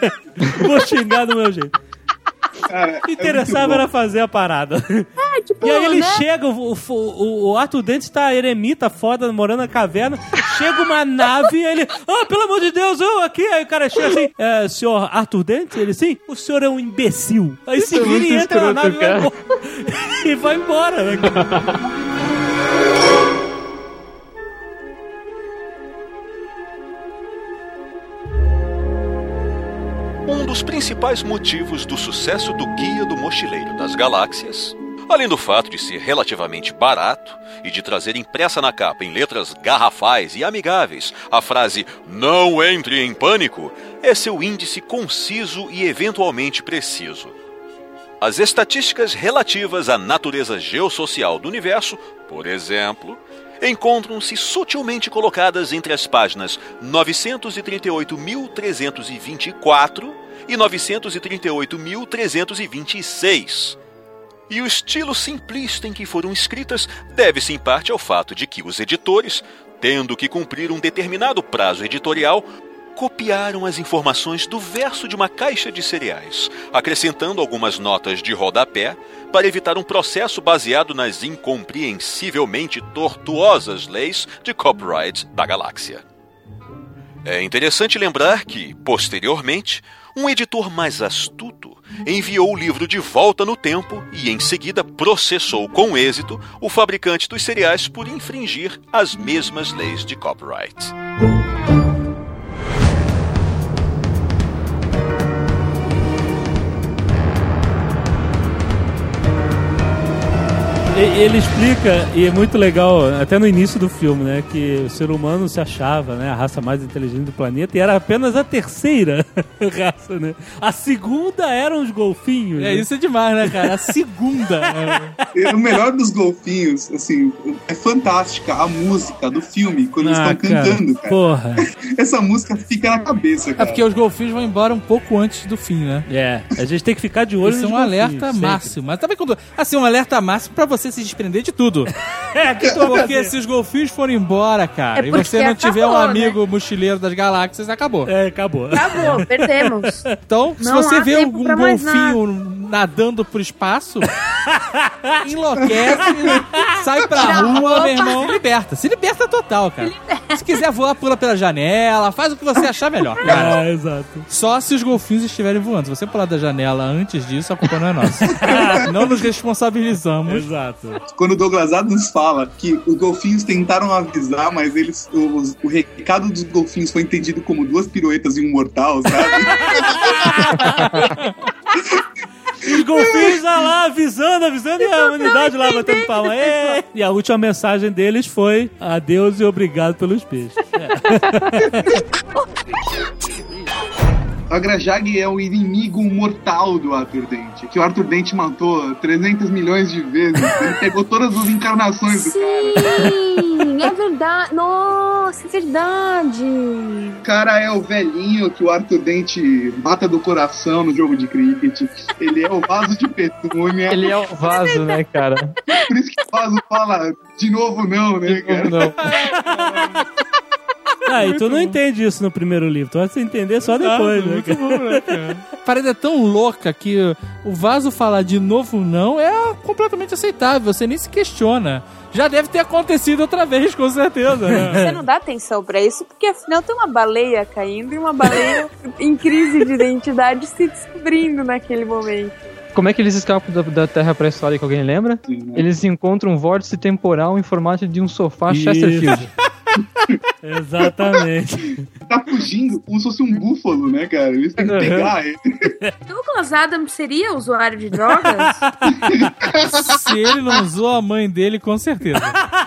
Vou xingar do meu jeito. Cara, O que interessava é era fazer a parada. É, tipo, E aí ele né? chega, o, o, o Arthur Dente tá eremita, foda, morando na caverna. Chega uma nave e ele, ah, pelo amor de Deus, eu aqui. Aí o cara chega assim, é, senhor Arthur Dente? Ele, sim, o senhor é um imbecil. Aí se é vira e muito entra na escroto, nave e vai cara. embora. E vai embora, né, cara? Um dos principais motivos do sucesso do Guia do Mochileiro das Galáxias, além do fato de ser relativamente barato e de trazer impressa na capa em letras garrafais e amigáveis a frase "Não entre em pânico", é seu índice conciso e eventualmente preciso. As estatísticas relativas à natureza geossocial do universo, por exemplo, encontram-se sutilmente colocadas entre as páginas novecentos e trinta e oito mil trezentos e vinte e quatro e novecentos e trinta e oito mil trezentos e vinte e seis. E o estilo simplista em que foram escritas deve-se em parte ao fato de que os editores, tendo que cumprir um determinado prazo editorial, copiaram as informações do verso de uma caixa de cereais, acrescentando algumas notas de rodapé para evitar um processo baseado nas incompreensivelmente tortuosas leis de copyright da galáxia. É interessante lembrar que, posteriormente, um editor mais astuto enviou o livro de volta no tempo e, em seguida, processou com êxito o fabricante dos cereais por infringir as mesmas leis de copyright. Ele explica, e é muito legal, até no início do filme, né, que o ser humano se achava, né, a raça mais inteligente do planeta, e era apenas a terceira raça, né? A segunda eram os golfinhos. É, né? isso é demais, né, cara? A segunda. É, o melhor dos golfinhos, assim, é fantástica a música do filme, quando eles Ah, estão cara, cantando, cara. Porra. Essa música fica na cabeça, É cara. porque os golfinhos vão embora um pouco antes do fim, né? É, a gente tem que ficar de olho Isso é nos um golfinhos, alerta sempre. máximo. Mas também quando. Assim, um alerta máximo pra você se desprender de tudo. É, que tu vai Porque fazer? se os golfinhos forem embora, cara, É e porque você não tiver um acabou, amigo mochileiro das galáxias, acabou. É, acabou. Acabou, perdemos. Então, se Não você há vê tempo algum pra mais golfinho nadando pro espaço, enlouquece, sai pra Tira a rua, roupa. meu irmão. Se liberta. Se liberta total, cara. Se quiser voar, pula pela janela, faz o que você achar melhor, cara. Ah, exato. Só se os golfinhos estiverem voando. Se você pular da janela antes disso, a culpa não é nossa. Não nos responsabilizamos. Exato. Quando o Douglas Adams fala que os golfinhos tentaram avisar, mas eles os- o recado dos golfinhos foi entendido como duas piruetas e um mortal, sabe? Os golfinhos lá, lá avisando, avisando, e a humanidade lá batendo palma. É. E a última mensagem deles foi adeus e obrigado pelos peixes. A Grajag é o inimigo mortal do Arthur Dent, que o Arthur Dent matou trezentos milhões de vezes. Ele pegou todas as encarnações do cara. Sim, é verdade. Nossa, é verdade. O cara é o velhinho que o Arthur Dent mata do coração no jogo de cricket. Ele é o vaso de petúnia. Ele é o vaso, né, cara? Por isso que o vaso fala de novo não, né, cara? Não. Ah, e tu não entende isso no primeiro livro, tu vai se entender só depois, né? Muito bom, né, cara? A parada é tão louca que o vaso falar de novo não é completamente aceitável, você nem se questiona. Já deve ter acontecido outra vez, com certeza, né? Você não dá atenção pra isso, porque afinal tem uma baleia caindo e uma baleia em crise de identidade se descobrindo naquele momento. Como é que eles escapam da, da Terra pré-histórica, alguém lembra? Sim, né? Eles encontram um vórtice temporal em formato de um sofá Isso. Chesterfield. Exatamente. Tá fugindo como se fosse um búfalo, né, cara? Eles têm que pegar ele. Douglas Adams seria usuário de drogas? Se ele não usou a mãe dele, com certeza.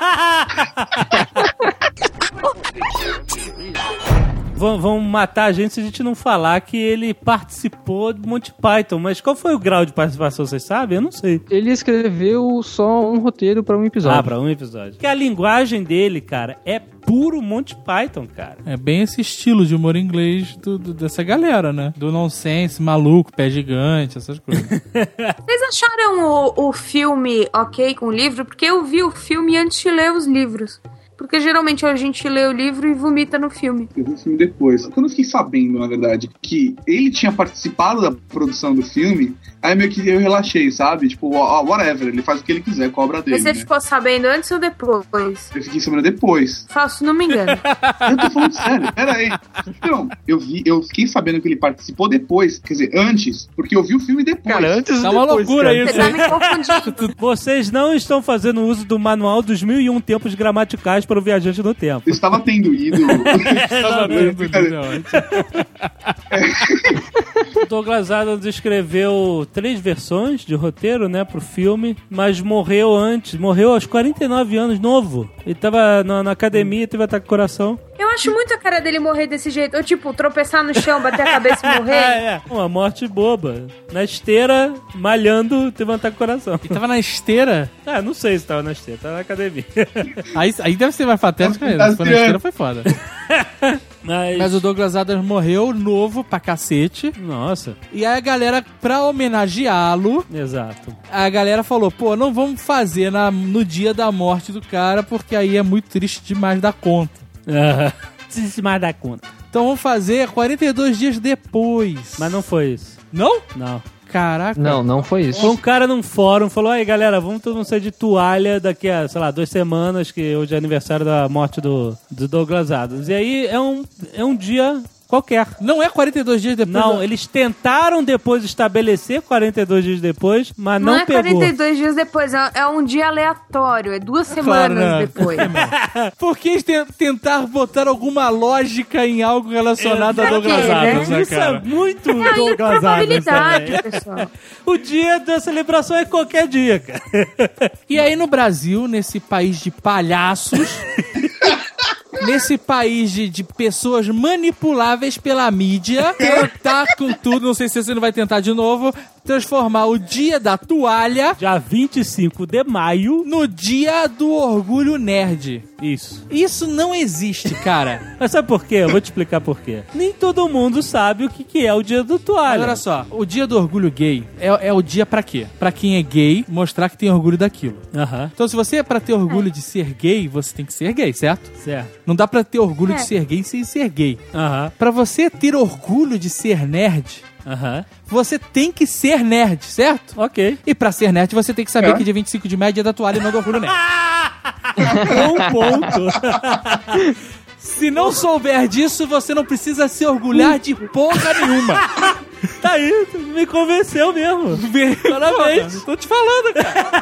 Vão, vão matar a gente se a gente não falar que ele participou do Monty Python. Mas qual foi o grau de participação, vocês sabem? Eu não sei. Ele escreveu só um roteiro pra um episódio. Ah, pra um episódio. Porque a linguagem dele, cara, é puro Monty Python, cara. É bem esse estilo de humor inglês do, do- dessa galera, né? Do nonsense, maluco, pé gigante, essas coisas. Vocês acharam o, o filme ok com o livro? Porque eu vi o filme antes de ler os livros. Porque geralmente a gente lê o livro e vomita no filme. Eu vi o filme depois. Quando eu fiquei sabendo, na verdade, que ele tinha participado da produção do filme, aí meio que eu relaxei, sabe? Tipo, ó, whatever, ele faz o que ele quiser, cobra dele. Mas você né? ficou sabendo antes ou depois? Eu fiquei sabendo depois. Faço, não me engano. Eu tô falando sério, pera aí. Então, eu vi, eu fiquei sabendo que ele participou depois, quer dizer, antes, porque eu vi o filme depois. Cara, antes Tá ou uma depois, loucura cara? isso. Você tá me confundindo. Vocês não estão fazendo uso do manual dos mil e um tempos gramaticais para o viajante no tempo. Eu estava tendo ido. Tava vendo, né? O Douglas Adams escreveu três versões de roteiro, né, pro filme, mas morreu antes, morreu aos quarenta e nove anos, novo. Ele tava na, na academia, teve ataque ao coração. Eu acho muito a cara dele morrer desse jeito. Ou tipo, tropeçar no chão, bater a cabeça e morrer. É, é. Uma morte boba. Na esteira, malhando, teve um ataque ao coração. E tava na esteira. Ah, não sei se tava na esteira, tava na academia. Aí, aí deve ser mais patético mesmo. Se for na esteira, foi foda. Mas... Mas o Douglas Adams morreu novo pra cacete. Nossa, E aí a galera, pra homenageá-lo, exato. a galera falou, pô, não vamos fazer na, no dia da morte do cara, porque aí é muito triste demais da conta. Aham. Se mais dar conta. Então vamos fazer quarenta e dois dias depois. Mas não foi isso. Não? Não. Caraca. Não, não foi Foi isso. um cara num fórum, falou, aí galera, vamos todo mundo sair de toalha daqui a, sei lá, duas semanas, que hoje é aniversário da morte do, do Douglas Adams. E aí é um, é um dia qualquer. Não é quarenta e dois dias depois? Não, da... eles tentaram depois estabelecer quarenta e dois dias depois, mas não, Não é pegou. quarenta e dois dias depois, é, é um dia aleatório, é duas Claro, semanas né? depois. Por que te- tentar botar alguma lógica em algo relacionado a Pra Douglas quê, né? Adams, né, Isso é cara? muito É a Douglas Adams improbabilidade, também. pessoal. O dia da celebração é qualquer dia, cara. E aí no Brasil, nesse país de palhaços, nesse país de, de pessoas manipuláveis pela mídia, tentar com tudo, não sei se você não vai tentar de novo, transformar o dia da toalha Dia vinte e cinco de maio. no dia do orgulho nerd. Isso. Isso não existe, cara. Mas sabe por quê? Eu vou te explicar por quê. Nem todo mundo sabe o que, que é o dia do Mas toalha. olha só, o dia do orgulho gay é, é o dia pra quê? Pra quem é gay, mostrar que tem orgulho daquilo. Aham, Então, se você é pra ter orgulho de ser gay, você tem que ser gay, certo? certo. Não dá pra ter orgulho É. de ser gay sem ser gay. Aham, Pra você ter orgulho de ser nerd, aham. você tem que ser nerd, certo? Ok. E pra ser nerd, você tem que saber É. que dia vinte e cinco de maio é dia da toalha e não do orgulho nerd. Um ponto. Se não souber disso, você não precisa se orgulhar de porra nenhuma. Tá aí, tu me convenceu mesmo. Parabéns. Pô, tô te falando, cara.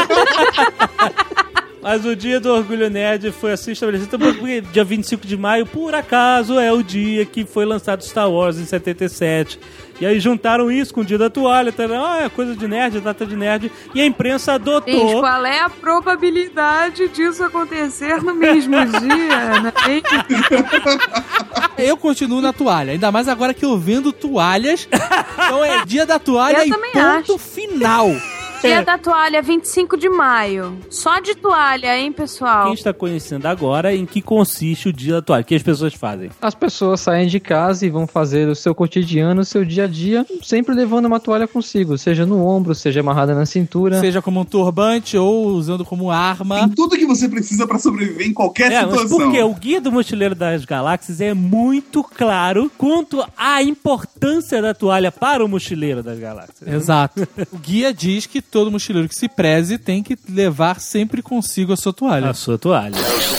Mas o dia do Orgulho Nerd foi assim estabelecido porque dia vinte e cinco de maio, por acaso, é o dia que foi lançado Star Wars em setenta e sete. E aí juntaram isso com o dia da toalha, tá? Ah, é coisa de nerd, data de nerd. E a imprensa adotou... Gente, qual é a probabilidade disso acontecer no mesmo dia, né? Hein? Eu continuo na toalha, ainda mais agora que eu vendo toalhas. Então é dia da toalha Eu e também ponto acho. final. Dia da toalha, vinte e cinco de maio. Só de toalha, hein, pessoal? Quem está conhecendo agora em que consiste o dia da toalha? O que as pessoas fazem? As pessoas saem de casa e vão fazer o seu cotidiano, o seu dia a dia, sempre levando uma toalha consigo, seja no ombro, seja amarrada na cintura. Seja como um turbante ou usando como arma. Tem tudo que você precisa pra sobreviver em qualquer É, mas situação. por quê? O Guia do Mochileiro das Galáxias é muito claro quanto à importância da toalha para o Mochileiro das Galáxias. Exato. O guia diz que todo mochileiro que se preze tem que levar sempre consigo a sua toalha. A sua toalha.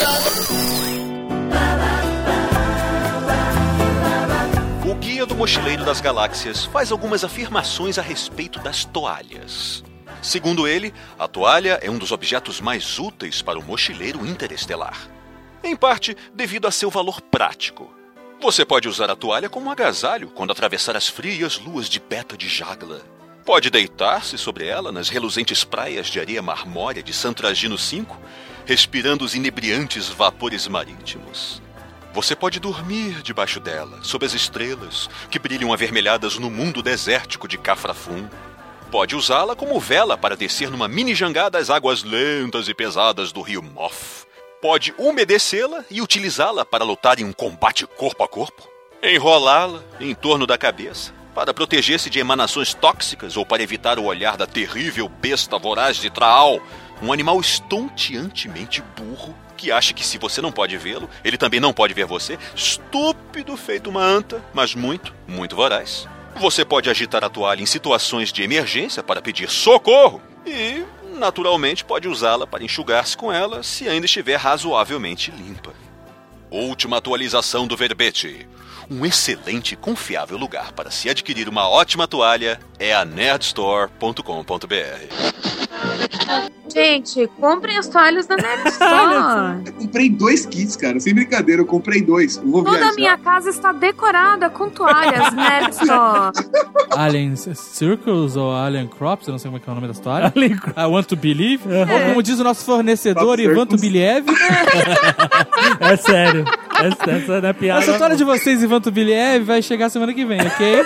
O Guia do Mochileiro das Galáxias faz algumas afirmações a respeito das toalhas. Segundo ele, a toalha é um dos objetos mais úteis para o mochileiro interestelar. Em parte, devido a seu valor prático. Você pode usar a toalha como um agasalho quando atravessar as frias luas de Beta de Jagla. Pode deitar-se sobre ela nas reluzentes praias de areia marmórea de Santragino cinco, respirando os inebriantes vapores marítimos. Você pode dormir debaixo dela, sob as estrelas, que brilham avermelhadas no mundo desértico de Cafrafum. Pode usá-la como vela para descer numa mini jangada às águas lentas e pesadas do rio Moff. Pode umedecê-la e utilizá-la para lutar em um combate corpo a corpo. Enrolá-la em torno da cabeça, para proteger-se de emanações tóxicas ou para evitar o olhar da terrível besta voraz de Traal, um animal estonteantemente burro que acha que se você não pode vê-lo, ele também não pode ver você, estúpido feito uma anta, mas muito, muito voraz. Você pode agitar a toalha em situações de emergência para pedir socorro e, naturalmente, pode usá-la para enxugar-se com ela se ainda estiver razoavelmente limpa. Última atualização do verbete. Um excelente e confiável lugar para se adquirir uma ótima toalha é a nerd store ponto com ponto b r. Gente, comprem as toalhas da Nerd Store. Eu comprei dois kits, cara. Sem brincadeira, eu comprei dois. Eu vou Toda viajar. a minha casa está decorada com toalhas Nerd Store. Alien Circles ou Alien Crops, eu não sei como é que é o nome da história. Alien I want to believe. Ou como diz o nosso fornecedor, Crop Ivan Circles. Tubiliev. É sério. Essa, essa não é piada. Essa história de vocês, Ivan Tubiliev, vai chegar semana que vem, ok?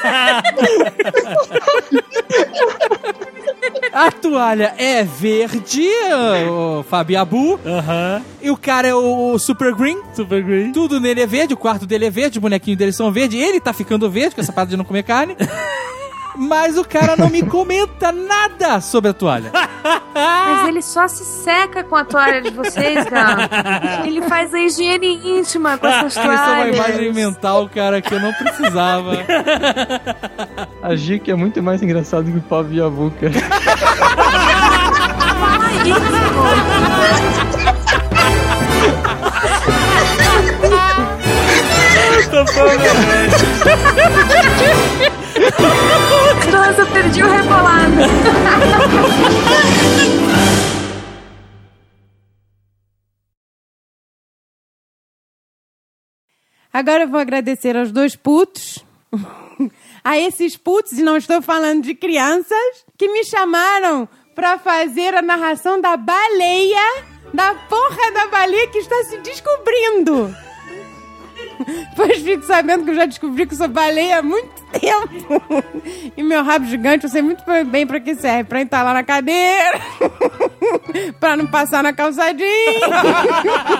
A toalha é verde, o Fabiabu. Aham. E o cara é o Super Green. Super Green. Tudo nele é verde, o quarto dele é verde, o bonequinho dele são verde. Ele tá ficando verde com essa parada de não comer carne. Mas o cara não me comenta nada sobre a toalha. Mas ele só se seca com a toalha de vocês, cara. Ele faz a higiene íntima com essas Isso é uma toalhas. imagem mental, cara, que eu não precisava. A Gica é muito mais engraçado que o Fábio Yavuca. Tô falando. Agora eu vou agradecer aos dois putos, a esses putos, e não estou falando de crianças, que me chamaram pra fazer a narração da baleia, da porra da baleia que está se descobrindo. Pois fico sabendo que eu já descobri que sou baleia há muito tempo. E meu rabo gigante eu sei muito bem pra que serve. Pra entalar na cadeira, pra não passar na calçadinha.